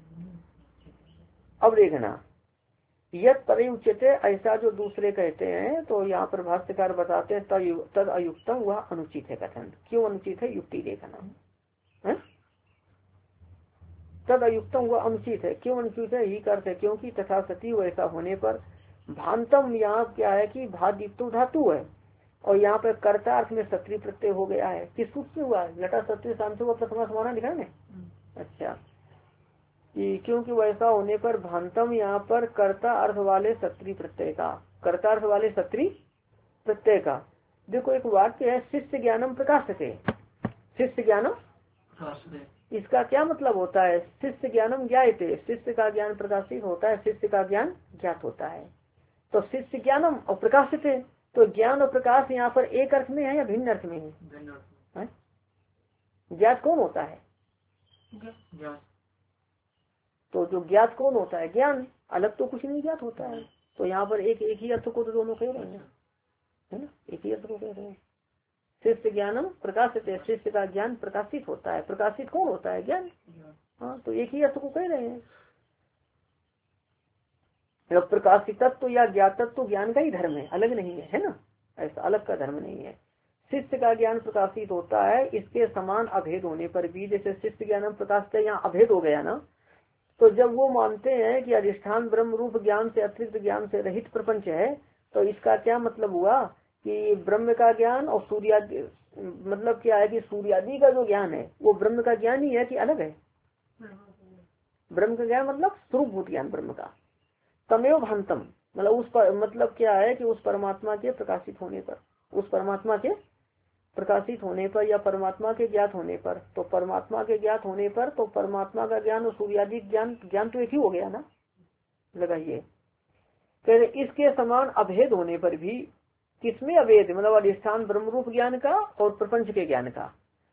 अब देखना, यद परे उच्चते, ऐसा जो दूसरे कहते हैं, तो यहाँ पर भाष्यकार बताते हैं तद अयुक्तम, वह अनुचित है कथन। क्यों अनुचित है? युक्ति देखना है। तद अयुक्तम वह अनुचित है। क्यों अनुचित है? यही करते है क्योंकि तथा सती वैसा होने पर भांतम, यहाँ क्या है कि भादित्व धातु है और यहाँ पर कर्ता अर्थ में सत्री प्रत्यय हो गया है। किस सूत्र से हुआ? लटा सत्री शांत हुआ प्रथमा समाना लिखा है। अच्छा, क्योंकि वैसा होने पर भांतम यहाँ पर कर्ता अर्थ वाले सत्री प्रत्यय का, कर्ता अर्थ वाले सत्री प्रत्यय का। देखो एक वाक्य है शिष्य ज्ञानम प्रकाशते, शिष्य ज्ञानम, इसका क्या मतलब होता है? शिष्य ज्ञानम ज्ञायते, शिष्य का ज्ञान प्रकाशित होता है, शिष्य का ज्ञान ज्ञात होता है। तो शिष्य ज्ञानम और प्रकाशते, तो ज्ञान और प्रकाश यहाँ पर एक अर्थ में है या भिन्न अर्थ में है? ज्ञात कौन होता है? तो जो ज्ञात कौन होता है? ज्ञान, अलग तो कुछ नहीं ज्ञात होता है। तो यहाँ पर एक एक ही अर्थ को तो दोनों कह रहे हैं, है ना, एक ही अर्थ को कह रहे हैं। शिष्य ज्ञानम प्रकाशित है, शिष्य का ज्ञान प्रकाशित होता है। प्रकाशित कौन होता है? ज्ञान। हाँ, तो एक ही अर्थ को कह रहे हैं। प्रकाशित तत्व या ज्ञात तत्व ज्ञान का ही धर्म है, अलग नहीं है, है ना, ऐसा अलग का धर्म नहीं है। शिष्य का ज्ञान प्रकाशित होता है, इसके समान अभेद होने पर भी, जैसे शिष्य ज्ञानम प्रकाशित, यहाँ अभेद हो गया ना। तो जब वो मानते हैं कि अधिष्ठान ब्रह्म रूप ज्ञान से अतिरिक्त ज्ञान से रहित प्रपंच है, तो इसका क्या मतलब हुआ कि ब्रह्म का ज्ञान और सूर्यादि, मतलब क्या है कि सूर्यादि का जो ज्ञान है वो ब्रह्म का ज्ञान ही है कि अलग है? ब्रह्म का ज्ञान मतलब स्वरूपभूत ज्ञान ब्रह्म का। तमेव भांतम, मतलब उस पर, मतलब क्या है कि उस परमात्मा के प्रकाशित होने पर, उस परमात्मा के प्रकाशित होने पर या परमात्मा के ज्ञात होने पर, तो परमात्मा के ज्ञात होने पर तो परमात्मा का ज्ञान और सूर्यादि ज्ञान, ज्ञान तो एक ही हो गया ना। लगाइए, कहते इसके समान अभेद होने पर भी, किसमें अभेद? मतलब अधिष्ठान ब्रह्म रूप ज्ञान का और प्रपंच के ज्ञान का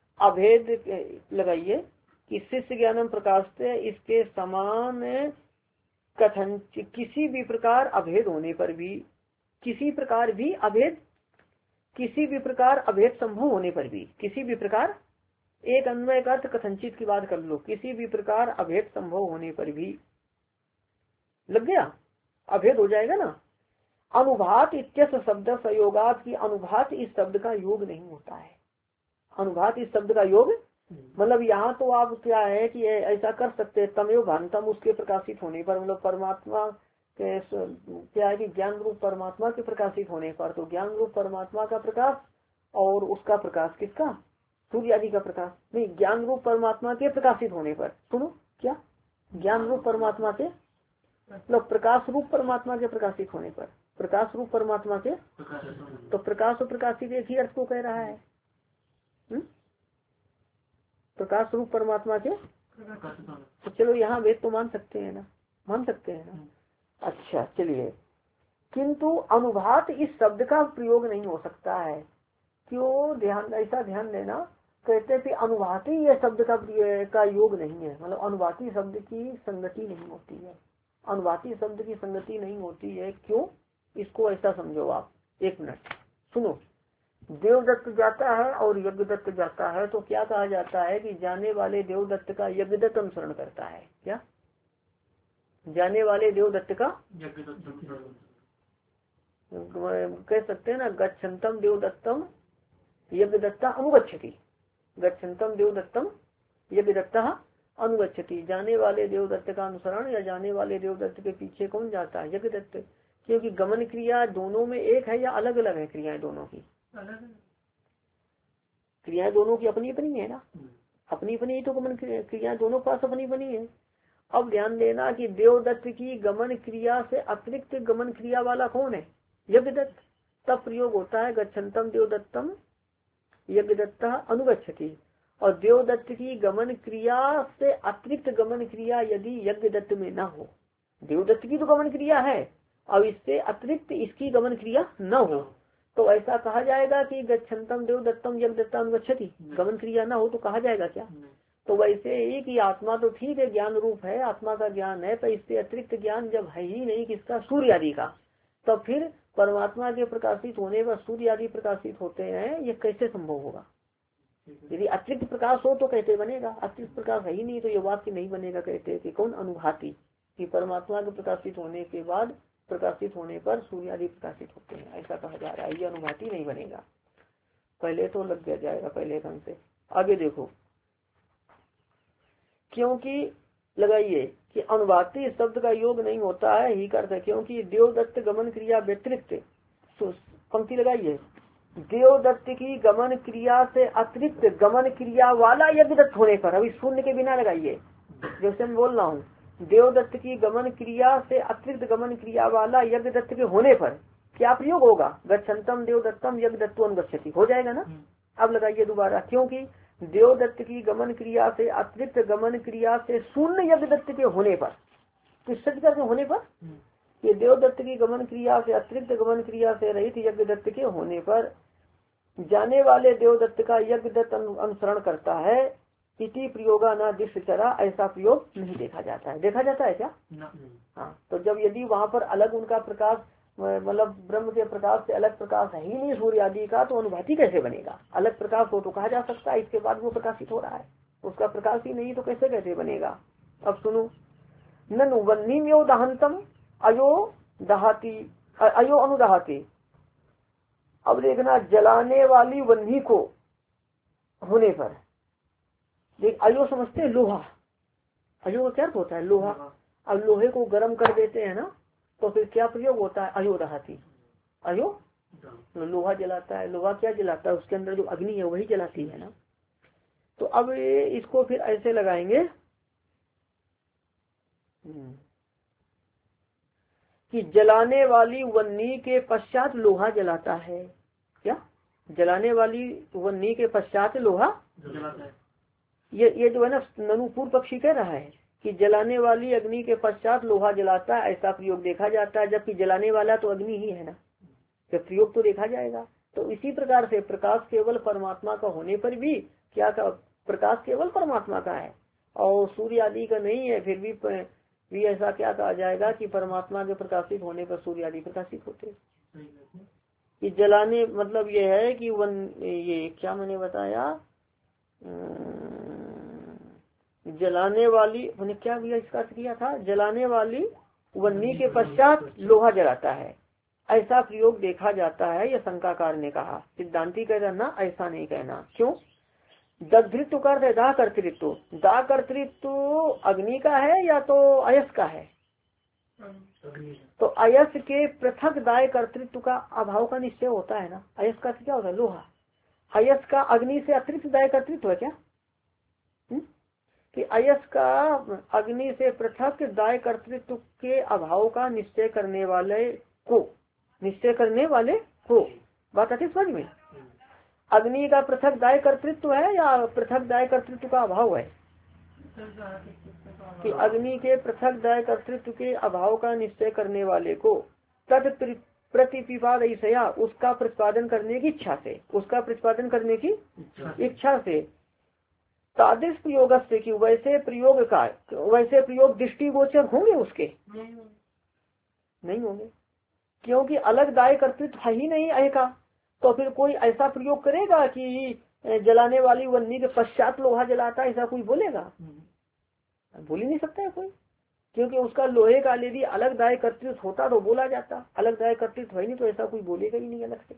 अभेद। लगाइए कि शिष्य ज्ञानम प्रकाशते, इसके समान कथन, किसी भी प्रकार अभेद होने पर भी, किसी प्रकार भी अभेद, किसी भी प्रकार अभेद संभव होने पर भी, किसी भी प्रकार, एक अन्वय का अर्थ कथनचित की बात कर लो, किसी भी प्रकार अभेद संभव होने पर भी, लग गया, अभेद हो जाएगा ना। अनुभात इत्यस्य शब्द संयोगात की, अनुभात इस शब्द का योग नहीं होता है। अनुभात इस शब्द का योग, मतलब यहाँ तो आप क्या है कि ऐसा कर सकते हैं, तमेव भांतम, उसके प्रकाशित होने पर, मतलब परमात्मा के क्या है कि ज्ञान रूप परमात्मा के प्रकाशित होने पर, तो ज्ञान रूप परमात्मा का प्रकाश और उसका प्रकाश किसका? सूर्य आदि का प्रकाश नहीं, ज्ञान रूप परमात्मा के प्रकाशित होने पर। सुनो क्या, ज्ञान रूप परमात्मा के, मतलब प्रकाश रूप परमात्मा के प्रकाशित होने पर, प्रकाश रूप परमात्मा के, तो प्रकाश और प्रकाशित एक ही अर्थ को कह रहा है। हुँ? प्रकाश रूप परमात्मा के, तो चलो यहाँ वेद तो मान सकते हैं ना, मान सकते हैं ना। अच्छा चलिए, किंतु अनुभात इस शब्द का प्रयोग नहीं हो सकता है। क्यों? ध्यान, ऐसा ध्यान देना, कहते हैं कि अनुभाती यह शब्द का का योग नहीं है, मतलब अनुभाती शब्द की संगति नहीं होती है, अनुभाती शब्द की संगति नहीं होती है। क्यों? इसको ऐसा समझो आप, एक मिनट सुनो। देवदत्त जाता है और यज्ञदत्त जाता है, तो क्या कहा जाता है कि जाने वाले देवदत्त का यज्ञदत्त अनुसरण करता है। क्या? जाने वाले देवदत्त का कह सकते हैं ना, गच्छन्तम देवदत्तम यज्ञदत्ता अनुगच्छति, गच्छन्तम देवदत्तम यज्ञदत्ता अनुगच्छति। जाने वाले देवदत्त का अनुसरण या जाने वाले देवदत्त के पीछे कौन जाता है? यज्ञदत्त। क्योंकि गमन क्रिया दोनों में एक है या अलग अलग है? क्रियाएं दोनों की क्रियाएं दोनों की अपनी अपनी है ना, अपनी अपनी ही तो गमन क्रिया दोनों पास अपनी अपनी है। अब ध्यान देना कि देवदत्त की गमन क्रिया से अतिरिक्त गमन क्रिया वाला कौन है? यज्ञदत्त। तब प्रयोग होता है गच्छन्तम देवदत्तम यज्ञदत्ता अनुगच्छति। और देवदत्त की गमन क्रिया से अतिरिक्त गमन क्रिया यदि यज्ञदत्त में न हो, देवदत्त की तो गमन क्रिया है, अब इससे अतिरिक्त इसकी गमन क्रिया न हो, तो ऐसा कहा जाएगा कि गच्छन्तम देव दत्तम यज्ञ दत्तम गच्छति, गमन क्रिया ना हो तो कहा जाएगा क्या? तो वैसे ही कि आत्मा तो ठीक है ज्ञान रूप है, आत्मा का ज्ञान है, पर इससे अतिरिक्त ज्ञान जब है ही नहीं किसका, सूर्य आदि का, तो फिर परमात्मा के प्रकाशित होने पर सूर्य आदि प्रकाशित होते हैं, ये कैसे संभव होगा? यदि अतिरिक्त प्रकाश हो तो कैसे बनेगा? अतिरिक्त प्रकाश है ही नहीं तो ये वाक्य नहीं बनेगा। कहते कि कौन? अनुभाति, कि परमात्मा के प्रकाशित होने के बाद प्रकाशित होने पर सूर्य आदि प्रकाशित होते हैं, ऐसा कहा जा रहा है। ये अनुभाति नहीं बनेगा, पहले तो लग गया जाएगा पहले ढंग से। आगे देखो, क्योंकि लगाइए कि अनुभाति शब्द का योग नहीं होता है ही करते, क्योंकि देवदत्त गमन क्रिया व्यतिरिक्त, पंक्ति लगाइए, देवदत्त की गमन क्रिया से अतिरिक्त गमन क्रिया वाला यज्ञ दत्त होने पर, अभी शून्य के बिना लगाइए, जैसे मैं बोल रहा हूँ, देवदत्त की गमन क्रिया से अतिरिक्त गमन क्रिया वाला यज्ञ दत्त के होने पर क्या प्रयोग होगा? गच्छन्तम देवदत्तम यज्ञ दत्तम गच्छति, हो जाएगा ना। अब लगाइए दोबारा, क्योंकि देवदत्त की गमन क्रिया से अतिरिक्त गमन क्रिया से शून्य यज्ञ दत्त के होने पर, किस सच करके होने पर, ये देवदत्त की गमन क्रिया से अतिरिक्त गमन क्रिया से रहित यज्ञ दत्त के होने पर जाने वाले देवदत्त का यज्ञ दत्त अनुसरण करता है, इति प्रयोगा न दृष्ट चरा, ऐसा प्रयोग नहीं देखा जाता है। देखा जाता है क्या? हाँ, तो जब यदि वहाँ पर अलग उनका प्रकाश, मतलब ब्रह्म के प्रकाश से अलग प्रकाश है ही नहीं सूर्य आदि का, तो अनुभूति कैसे बनेगा? अलग प्रकाश हो तो कहा जा सकता है, इसके बाद वो प्रकाशित हो रहा है, उसका प्रकाश ही नहीं तो कैसे कैसे बनेगा? अब सुनो, ननु वन्नीम्यो दहंतम अयो दहाती अयो अनुदहाती। अब देखना, जलाने वाली वन्नी को होने पर, देख अयो समझते हैं लोहा, अयो का क्या अर्थ होता है? लोहा। अब लोहे को गर्म कर देते हैं ना, तो फिर क्या प्रयोग होता है? अयो दहाती, अयो लोहा जलाता है। लोहा क्या जलाता है? उसके अंदर जो अग्नि है वही जलाती है ना। तो अब इसको फिर ऐसे लगाएंगे कि जलाने वाली वन्नी के पश्चात लोहा जलाता है। क्या? जलाने वाली वन्नी के पश्चात लोहा जलाता है। ये ये जो है ना, ननु पूर्व पक्षी कह रहा है कि जलाने वाली अग्नि के पश्चात लोहा जलाता है, ऐसा प्रयोग देखा जाता है, जबकि जलाने वाला तो अग्नि ही है ना, तो प्रयोग तो देखा जाएगा। तो इसी प्रकार से प्रकाश केवल परमात्मा का होने पर भी क्या का प्रकाश केवल परमात्मा का है और सूर्य आदि का नहीं है, फिर भी भी ऐसा क्या कहा जाएगा कि परमात्मा के प्रकाशित होने पर सूर्य आदि प्रकाशित होते। कि जलाने मतलब ये है कि वन ये क्या मैंने बताया, जलाने वाली मैंने क्या भी इसका अर्थ किया था, जलाने वाली वन्नी के पश्चात लोहा जलाता है, ऐसा प्रयोग देखा जाता है। यह शंकाकार ने कहा, सिद्धांति कह रहा ऐसा नहीं कहना। क्यों? दधृत्व का अर्थ है दाह कर्तृत्व, दाह कर्तृत्व अग्नि का है या तो अयस का है? तो अयस के पृथक दाय कर्तृत्व का अभाव का निश्चय होता है ना। अयस का क्या होता है? लोहा। अयस का अग्नि से अतिरिक्त दाय कर्तृत्व है क्या? हुँ? कि अयस का अग्नि से पृथक दाय कर्तृत्व के अभाव का निश्चय करने वाले को, निश्चय करने वाले को, बात आती समझ में? अग्नि का पृथक दाय कर्तृत्व है या पृथक दाय कर्तृत्व का अभाव है? कि अग्नि के पृथक दाय कर्तृत्व के अभाव का निश्चय करने वाले को तत् प्रतिपिपाद ऐसा, उसका प्रतिपादन करने की इच्छा से, उसका प्रतिपादन करने की इच्छा से तादृश प्रयोग से, कि वैसे प्रयोग का वैसे प्रयोग दृष्टिगोचर होंगे उसके? नहीं होंगे, क्योंकि अलग दाय कर्तृत्व है ही नहीं अय का। तो फिर कोई ऐसा प्रयोग करेगा कि जलाने वाली वन्नी के पश्चात लोहा जलाता, ऐसा कोई बोलेगा? बोल ही नहीं सकता है कोई, क्योंकि उसका लोहे का यदि अलग दाय कर्तृत्व होता तो बोला जाता, अलग दाय कर्तृत्व है नहीं तो ऐसा कोई बोलेगा ही नहीं अलग से।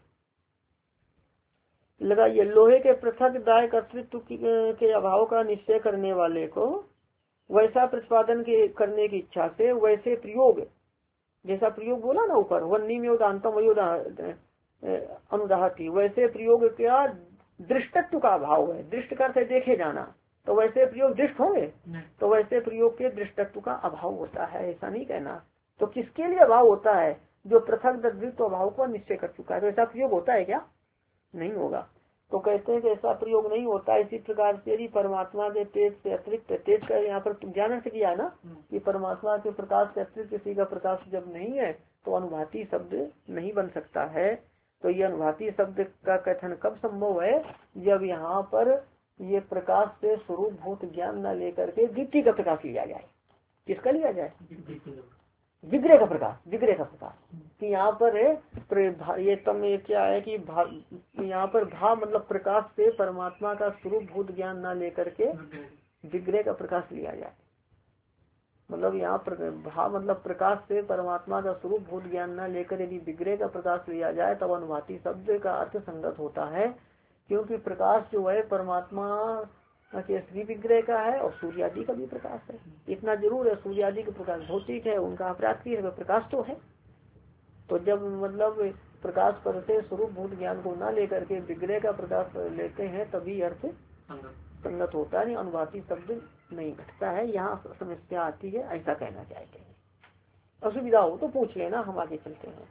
लगाइए, लोहे के पृथक दाय कर्तृत्व के अभाव का निश्चय करने वाले को वैसा प्रतिपादन के करने की इच्छा से वैसे प्रयोग, जैसा प्रयोग बोला ना ऊपर, वन्नी में उदांतम अनुदाहती, वैसे प्रयोग क्या दृष्टत्व का अभाव है। दृष्ट करते देखे जाना, तो वैसे प्रयोग दृष्ट होंगे, तो वैसे प्रयोग के दृष्टत्व का अभाव होता है, ऐसा नहीं कहना। तो किसके लिए अभाव होता है? जो पृथक दृष्टत्व अभाव को निश्चय कर चुका है, तो ऐसा प्रयोग होता है क्या? नहीं होगा। तो कहते हैं कि ऐसा प्रयोग नहीं होता। इसी प्रकार से यदि परमात्मा के तेज से अतिरिक्त, तेज का यहाँ पर ज्ञान से किया ना कि परमात्मा के प्रकाश से अतिरिक्त किसी का प्रकाश जब नहीं है तो अनुभाति शब्द नहीं बन सकता है। तो ये अनुभाति शब्द का कथन कब संभव है, जब यहाँ पर ये प्रकाश से स्वरूप भूत ज्ञान न लेकर के दीप्ति का प्रकाश लिया जाए। किसका लिया जाए? विग्रह का प्रकाश, विग्रह का प्रकाश। कि यहाँ पर ये तम ये क्या है कि भा यहाँ पर भा मतलब प्रकाश से परमात्मा का स्वरूप भूत ज्ञान न लेकर के विग्रह का प्रकाश लिया जाए। मतलब यहाँ पर भा मतलब प्रकाश से परमात्मा का स्वरूप भूत ज्ञान न लेकर यदि विग्रह का प्रकाश लिया जाए तब अनुभाति शब्द का अर्थ संगत होता है। क्योंकि प्रकाश जो है परमात्मा के श्री विग्रह का है और सूर्य आदि का भी प्रकाश है। इतना जरूर है, सूर्य आदि का प्रकाश भौतिक है, उनका अपराधी है, प्रकाश तो है। तो जब मतलब प्रकाश पर से स्वरूप भूत ज्ञान को न लेकर के विग्रह का प्रकाश लेते हैं तभी अर्थ संगत होता है, अनुभाति शब्द नहीं घटता है। यहाँ समस्या आती है, ऐसा कहना चाहते हैं। असुविधा हो तो पूछ लेना, हम आगे चलते हैं।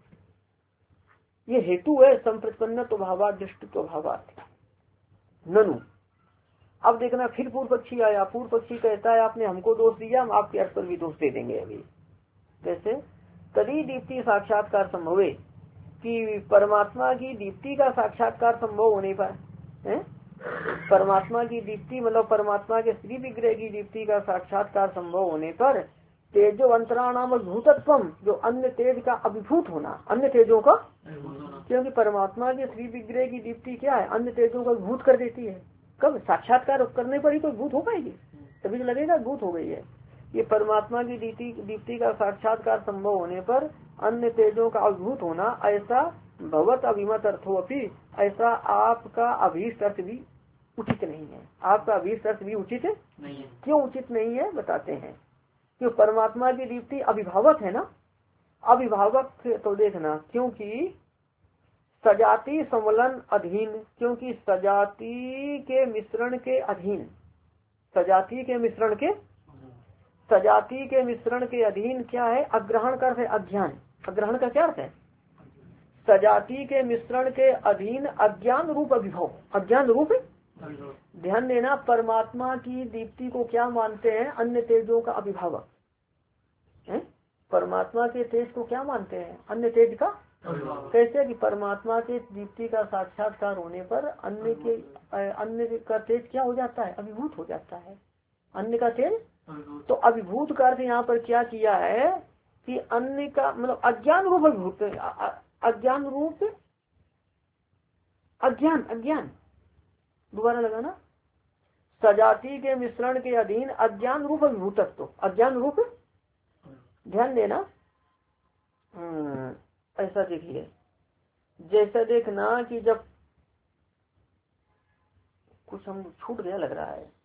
ये हेतु है संप्रतिपन्न तो भावा दृष्टि तो भावा ननु। अब देखना फिर पूर्व पक्षी आया। पूर्व पक्षी कहता है आपने हमको दोष दिया, हम आपके अर्थ पर भी दोष दे देंगे। अभी कैसे? तरी दीप्ति साक्षात्कार संभव है कि परमात्मा की दीप्ति का साक्षात्कार संभव होने पर है? परमात्मा की दीप्ति मतलब परमात्मा के श्री विग्रह की दीप्ति का साक्षात्कार संभव होने पर तेजो अंतराणाम भूतत्व, जो अन्य तेज का अभिभूत होना, अन्य तेजों का, क्योंकि परमात्मा के श्री विग्रह की दीप्ति क्या है? अन्य तेजों का अभिभूत कर देती है। कब? साक्षात्कार करने पर ही कोई भूत हो पाएगी, तभी तो लगेगा भूत हो गई है। ये परमात्मा की दीप्ति दीप्ति का साक्षात्कार संभव होने पर अन्य तेजों का अभिभूत होना, ऐसा भगवत अभिमत अर्थो अपि, ऐसा आपका अभीष्ट अर्थ भी उचित नहीं है। आपका अभीष्ट अर्थ भी उचित नहीं है। क्यों उचित नहीं है बताते हैं। क्यों? परमात्मा की दीप्ति अभिभावक है ना, अभिभावक तो देखना, क्योंकि सजाति संवलन अधीन, क्योंकि सजाति के मिश्रण के अधीन, सजाति के मिश्रण के सजाति के मिश्रण के अधीन क्या है? अग्रहण का अर्थ है अज्ञान। अग्रहण का क्या अर्थ है? सजाति के मिश्रण के अधीन अज्ञान रूप अभिभव, अज्ञान रूप। ध्यान देना, परमात्मा की दीप्ति को क्या मानते हैं? अन्य तेजों का अभिभावक है। परमात्मा के तेज को क्या मानते हैं? अन्य तेज का। कैसे? कि परमात्मा के दीप्ति का साक्षात्कार होने पर अन्य के अन्य का तेज क्या हो जाता है? अभिभूत हो जाता है। अन्य का तेज तो अभिभूत का अर्थ यहाँ पर क्या किया है कि अन्य का मतलब अज्ञान रूप अभिभूत, अज्ञान रूप अज्ञान अज्ञान दोबारा लगाना, सजाति के मिश्रण के अधीन अज्ञान रूप अभिभूतत्व, अज्ञान रूप। ध्यान देना, ऐसा देखिए, जैसा देखना कि जब कुछ हम छूट गया लग रहा है,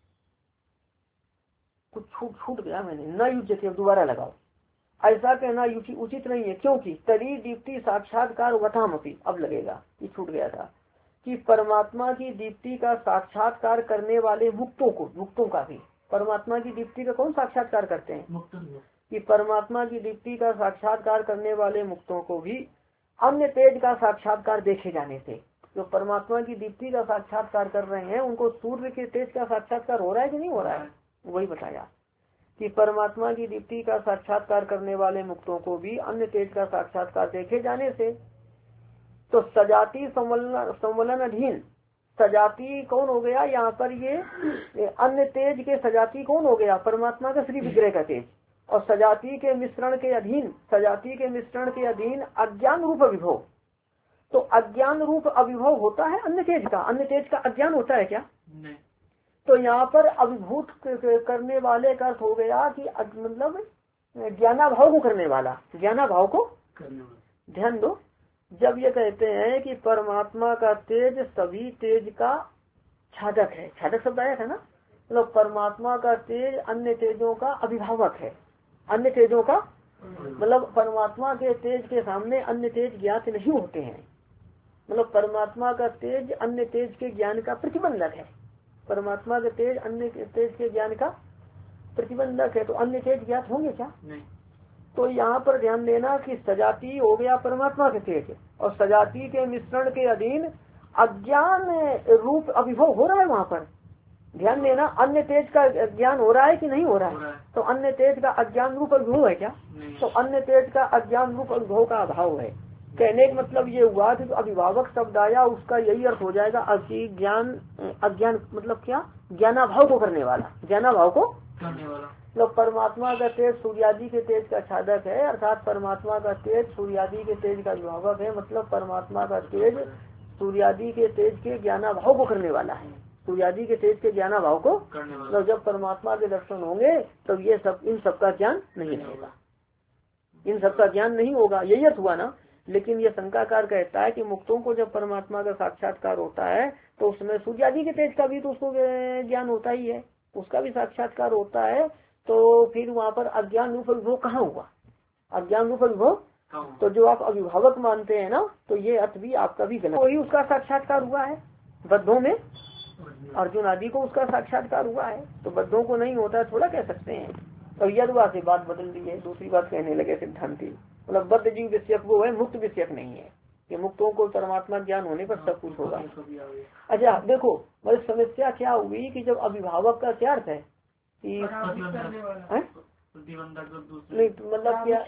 कुछ छूट छूट गया मैंने, न युज्यते, अब दोबारा लगाओ। ऐसा कहना उचित नहीं है, क्योंकि तरी दीप्ति साक्षात्कार वतामपि, अब लगेगा ये छूट गया था, कि परमात्मा की दीप्ति का साक्षात्कार करने वाले मुक्तों को, मुक्तों का भी, परमात्मा की दीप्ति का कौन साक्षात्कार करते हैं? मुक्त। कि परमात्मा की दीप्ति का साक्षात्कार करने वाले मुक्तों को भी अन्य तेज का साक्षात्कार देखे जाने से, जो परमात्मा की दीप्ति का साक्षात्कार कर रहे हैं उनको सूर्य के तेज का साक्षात्कार हो रहा है कि नहीं हो रहा है? वही बताया कि परमात्मा की दीप्ति का साक्षात्कार करने वाले मुक्तों को भी अन्य तेज का साक्षात्कार देखे जाने से, तो सजाति संवलन संवलन अधीन, सजाति कौन हो गया यहाँ पर? ये अन्य तेज के सजाति कौन हो गया? परमात्मा का श्री विग्रह का तेज। और सजाति के मिश्रण के अधीन, सजाति के मिश्रण के अधीन अज्ञान रूप अभिभव, तो अज्ञान रूप अभिभव होता है अन्य तेज का। अन्य तेज का अज्ञान होता है क्या? नहीं। तो यहाँ पर अभिभूत करने वाले का अर्थ हो गया कि मतलब ज्ञानाभाव को करने वाला, ज्ञानाभाव को करने वाला। ध्यान दो, जब ये कहते हैं कि परमात्मा का तेज सभी तेज का छादक है, छादक शब्द आया था ना, मतलब परमात्मा का तेज अन्य तेजों का अभिभावक है। अन्य तेजों का मतलब परमात्मा के तेज के सामने अन्य तेज ज्ञात नहीं होते हैं, मतलब परमात्मा का तेज अन्य तेज के ज्ञान का प्रतिबंधक है। परमात्मा का तेज अन्य तेज के ज्ञान का प्रतिबंधक है, तो अन्य तेज ज्ञात होंगे क्या? नहीं। तो यहाँ पर ध्यान देना कि सजाति हो गया परमात्मा के तेज, और सजाति के मिश्रण के अधीन अज्ञान रूप अभिभव हो रहा है। वहाँ पर ध्यान देना, अन्य तेज का ज्ञान हो रहा है कि नहीं हो रहा है? हो रहा है। तो अन्य तेज का अज्ञान रूप अभिभव है क्या? नहीं। तो अन्य तेज का अज्ञान रूप अभिभव का अभाव है, कहने का मतलब ये हुआ कि अभिभावक शब्द आया उसका यही अर्थ हो जाएगा ज्ञान अज्ञान मतलब क्या, ज्ञानाभाव को करने वाला, ज्ञानाभाव को करने वाला। मतलब परमात्मा का तेज सूर्यादि के तेज का छादक है, अर्थात परमात्मा का तेज सूर्यादि के तेज का अभिभावक है। मतलब परमात्मा का तेज सूर्यादि के तेज के ज्ञानाभाव को करने वाला है, सूर्यादि के तेज के ज्ञानाभाव को। मतलब जब परमात्मा के दर्शन होंगे तब ये सब इन सबका ज्ञान नहीं रहेगा, इन सबका ज्ञान नहीं होगा, यही अर्थ हुआ ना। लेकिन ये शंकाकार कहता है कि मुक्तों को जब परमात्मा का साक्षात्कार होता है तो उसमें सूर्यादि के तेज का भी तो उसको ज्ञान होता ही है, उसका भी साक्षात्कार होता है, तो फिर वहाँ पर अज्ञान रूप विभोग कहाँ हुआ, अज्ञान रूप विभोग। तो जो आप अभिभावक मानते हैं ना, तो ये अर्थ भी आपका भी गलत, वही उसका साक्षात्कार हुआ है बद्धों में, अर्जुन आदि को उसका साक्षात्कार हुआ है, तो बद्धों को नहीं होता है थोड़ा कह सकते हैं। तो यदवा से बात बदल दी है, दूसरी बात कहने लगे सिद्धांति। मतलब बद्ध जीव विषयक वो है, मुक्त विषयक नहीं है, कि मुक्तों को परमात्मा ज्ञान होने पर सब कुछ होगा। अच्छा देखो, मतलब समस्या क्या हुई कि जब अभिभावक का क्या अर्थ है कि नहीं, मतलब क्या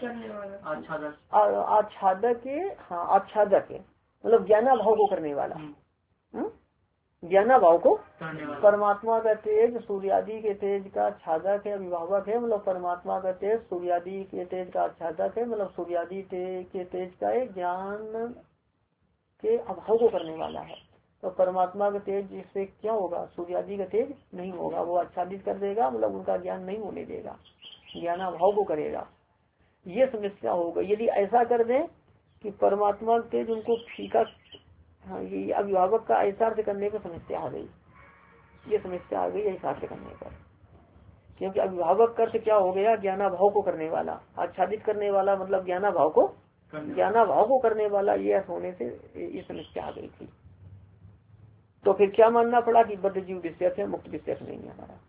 आच्छादक, हाँ आच्छादक है, मतलब ज्ञानाभाव को करने वाला, ज्ञानाभाव को। परमात्मा का तेज सूर्यादि के तेज का आच्छादक है, अभिभावक है। मतलब परमात्मा का तेज सूर्यादि के तेज का आच्छादक है, मतलब सूर्यादि के तेज का एक ज्ञान के अभाव को करने वाला है। तो परमात्मा का तेज जिससे क्या होगा, सूर्यादि का तेज नहीं होगा, वो आच्छादित कर देगा, मतलब उनका ज्ञान नहीं होने देगा, ज्ञानाभाव को करेगा। ये समस्या होगा यदि ऐसा कर दें कि परमात्मा का तेज उनको फीका, हाँ ये अभिभावक का ऐसा अर्थ करने पर समस्या आ गई, ये समस्या आ गई ऐसा अर्थ करने पर। क्योंकि अभिभावक का अर्थ क्या हो गया, ज्ञानाभाव को करने वाला, आच्छादित करने वाला, मतलब ज्ञानाभाव को ज्ञानाभाव को करने वाला, ये अर्थ होने से ये समस्या आ गई थी। तो फिर क्या मानना पड़ा कि बद्ध जीव विषयक है, मुक्त विषयक नहीं है हमारा,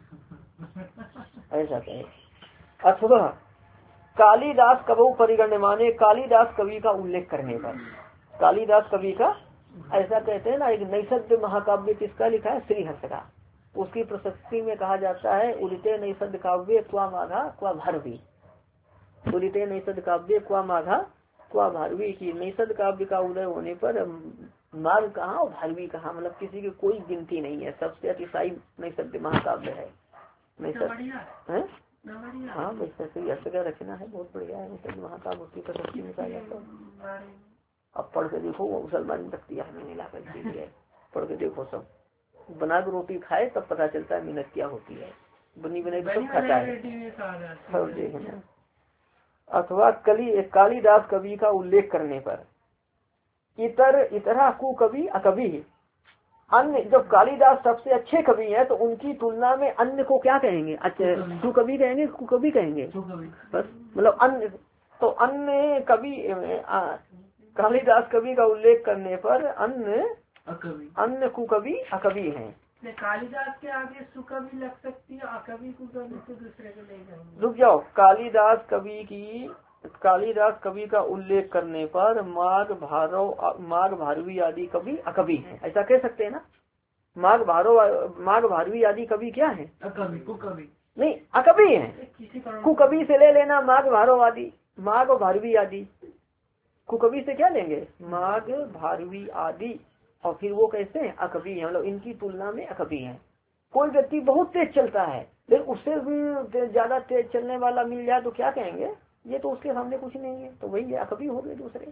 ऐसा कहे। अथवा कालिदास कवि परिगण्य माने, कालिदास कवि का उल्लेख करने पर, कालिदास कवि का ऐसा कहते हैं ना, एक नैषद्य महाकाव्य किसका लिखा है, श्रीहर्ष का, उसकी प्रशस्ति में कहा जाता है उदिते नैषद्य काव्य क्वा माघा क्वा भारवी, उदिते नैषद्य काव्य क्वा माघा क्वा भारवी, की नैषद्य काव्य का उदय होने पर माघ कहाँ और भारवी कहाँ, मतलब किसी की कोई गिनती नहीं है, सबसे अतिशायी नैषद्य महाकाव्य है। नैषद्य है हाँ, श्रीहर्ष का रचना है, बहुत बढ़िया है नैषद्य महाकाव्य, उसकी प्रशस्ति में कहा जाता है। अब पढ़ के देखो, वो मुसलमान तक दिया मैंने ला कर दी है, पढ़ के देखो, सब बना के रोटी खाए तब पता चलता है मेहनत क्या होती है, बनी बनाई सब खाता है। अथवा कली कालिदास कवि का उल्लेख करने पर, इतर इतरा कु कवि अकवि, अन्य जब कालिदास सबसे अच्छे कवि हैं तो उनकी तुलना में अन्य को क्या कहेंगे, अच्छे सुकवि कहेंगे, कुकवि कहेंगे, बस मतलब अन्य। तो अन्य कवि, कालिदास कवि का उल्लेख करने पर अन्य अन्य कुकवि अकवि हैं। कालिदास के आगे सुकवि लग सकती है, अकवि कुकवि तो दूसरे को नहीं कहेंगे। रुक जाओ, कालिदास कवि की कालिदास कवि का उल्लेख करने पर माघ भारव माघ भारवी आदि कवि अकवि हैं, ऐसा कह सकते हैं ना। माघ भारव माघ भारवी आदि कवि क्या है, अकवि कुकवि नहीं, अकवि हैं। कुकवि से ले लेना माघ भारव आदि, माघ भारवी आदि, कुकवि से क्या लेंगे, माघ भारवी आदि, और फिर वो कैसे हैं, अकवि हैं, मतलब इनकी तुलना में अकवि हैं। कोई व्यक्ति बहुत तेज चलता है लेकिन उससे भी ज्यादा तेज चलने वाला मिल जाए तो क्या कहेंगे, ये तो उसके सामने कुछ नहीं है, तो वही अकवि हो गए दूसरे।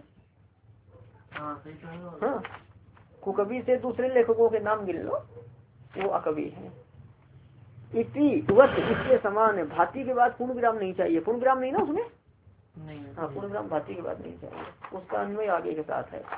हाँ, कुकवि से दूसरे लेखकों के नाम गिन लो, वो अकवि हैं। इसी वक्त इसके समान है, भांति के बाद पूर्ण विराम नहीं चाहिए, पूर्ण विराम नहीं ना उसमें, हाँ पूर्ण विराम भांति के बाद नहीं चाहिए, उसका अन्वय आगे के साथ है।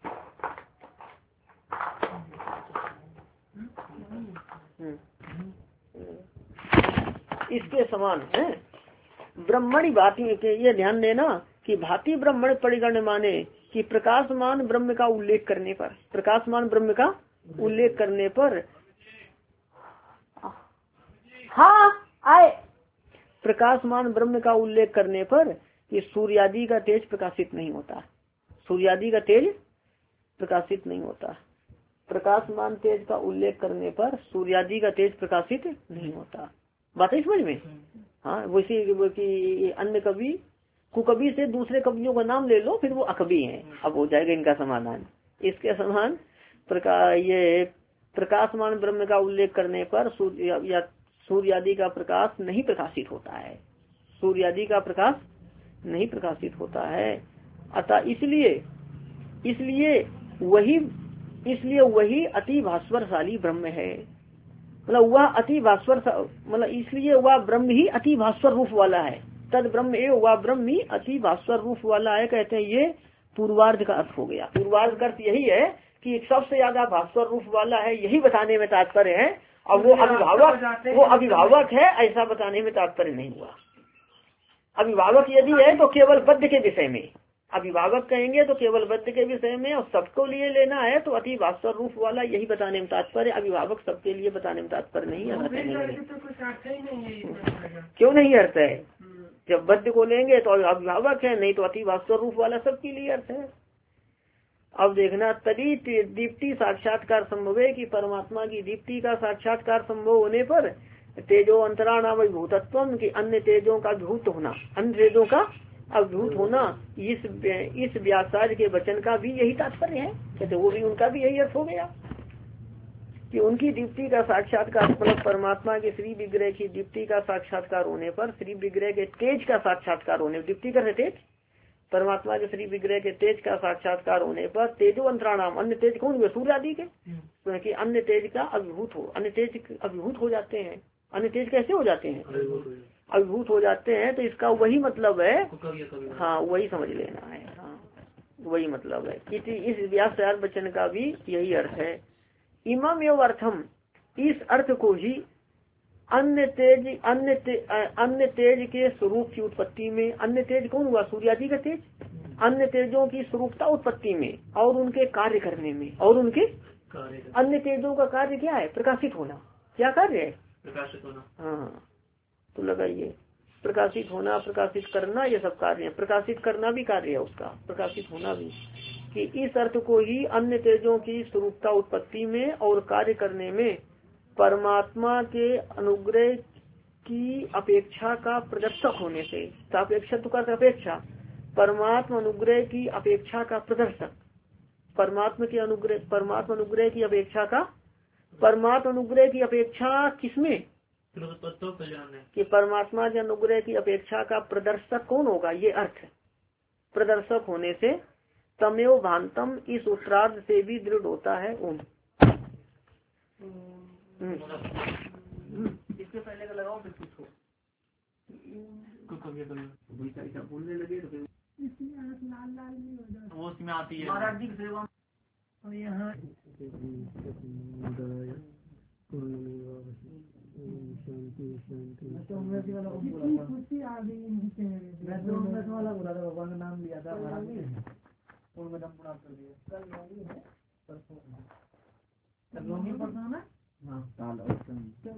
इसके समान है ब्रह्मणी भांति के, ये ध्यान देना कि भांति ब्रह्मण परिगण्य माने कि प्रकाशमान ब्रह्म का उल्लेख करने पर, प्रकाशमान ब्रह्म का उल्लेख करने पर, हाँ आए, प्रकाशमान ब्रह्म का उल्लेख करने पर कि सूर्यादि का तेज प्रकाशित नहीं होता, सूर्यादि का तेज प्रकाशित नहीं होता। प्रकाशमान तेज का उल्लेख करने पर सूर्यादि का तेज प्रकाशित नहीं होता, बात है समझ में। हाँ वैसे कि अन्य कवि कुकवि से दूसरे कवियों का नाम ले लो, फिर वो अकवी हैं। अब हो जाएगा इनका समाधान। इसके समान प्रकाश ये प्रकाशमान ब्रह्म का उल्लेख करने पर सूर्य या सूर्य आदि का प्रकाश नहीं प्रकाशित होता है, सूर्य आदि का प्रकाश नहीं प्रकाशित होता है। अतः इसलिए इसलिए वही इसलिए वही अति भास्वरशाली ब्रह्म है। मतलब वह अति भास्वर मतलब इसलिए वह ब्रह्म ही अति भास्वर रूप वाला है। तद ब्रह्म एवं वह ब्रह्म ही अति भास्वर रूप वाला है, कहते हैं। ये पूर्वार्ध का अर्थ हो गया। पूर्वार्ध का अर्थ यही है कि सबसे ज्यादा भास्वर रूप वाला है, यही बताने में तात्पर्य है। और वो अभिभावक वो अभिभावक है ऐसा बताने में तात्पर्य नहीं हुआ। अभिभावक यदि है तो केवल बद्ध के विषय में, अभिभावक कहेंगे तो केवल बद्ध के विषय में, और सबको लिए लेना है तो अति भास्वर रूप वाला, यही बताने में तात्पर्य। अभिभावक सबके लिए बताने में तात्पर्य नहीं है। क्यों नहीं अर्थ है? जब बद्ध को लेंगे तो अभिभावक है, नहीं तो अति भास्वर रूप वाला सबके लिए अर्थ है। अब देखना, तभी दीप्ति साक्षात्कार संभव है कि परमात्मा की दीप्ति का साक्षात्कार संभव होने पर तेजो अंतराणाम भूतत्व की अन्य तेजों का विभूत होना, अन्य तेजों का अभिभूत होना, इस इस व्यासार्य के वचन का भी यही तात्पर्य है। कहते वो भी उनका भी यही अर्थ हो गया कि उनकी दीप्ति का साक्षात्कार मतलब परमात्मा के श्री विग्रह की दीप्ति का साक्षात्कार होने पर, श्री विग्रह के तेज का साक्षात्कार होने, दीप्ति का तेज, परमात्मा के श्री विग्रह के तेज का साक्षात्कार होने पर तेजो अंतराणाम, अन्य तेज कौन हुए? सूर्य आदि के, क्योंकि अन्य तेज का अभिभूत हो, अन्य तेज अभिभूत हो जाते हैं। अन्य तेज कैसे हो जाते हैं? अभिभूत हो जाते हैं। तो इसका वही मतलब है, हाँ वही समझ लेना है, हाँ वही मतलब है। इस व्यास वचन का भी यही अर्थ है। इमम एवं अर्थम, इस अर्थ को ही अन्य तेज अन्य ते, अन्य तेज के स्वरूप की उत्पत्ति में, अन्य तेज कौन हुआ? सूर्य आदि का तेज, अन्य तेजों की स्वरूपता उत्पत्ति में और उनके कार्य करने में, और उनके अन्य तेजों का कार्य क्या है? प्रकाशित होना। क्या कार्य है? प्रकाशित होना। हाँ तो लगाइए, प्रकाशित होना, प्रकाशित करना, ये सब कार्य है। प्रकाशित करना भी कार्य है उसका, प्रकाशित होना भी। कि इस अर्थ को ही अन्य तेजों की स्वरूपता उत्पत्ति में और कार्य करने में परमात्मा के अनुग्रह की अपेक्षा का प्रदर्शक होने से, सापेक्षत्व तो का अपेक्षा, परमात्मा अनुग्रह की अपेक्षा का प्रदर्शक, परमात्मा के अनुग्रह परमात्मा अनुग्रह की अपेक्षा का, परमात्मा अनुग्रह की अपेक्षा किसमें? कि परमात्मा के अनुग्रह की अपेक्षा का प्रदर्शक कौन होगा? ये अर्थ प्रदर्शक होने से तमेव भांतम, इस उत्तरार्ध से भी दृढ़ होता है। ओम इसके पहले का लगाओ फिर पूछो। बोलने लगे तो वो उसमें आती है महाराज जी की सेवा। और यहाँ वाला बोला था, भगवान का नाम लिया था, मैडम पूरा कर दिया। कल है परसों, परसों ना। हाँ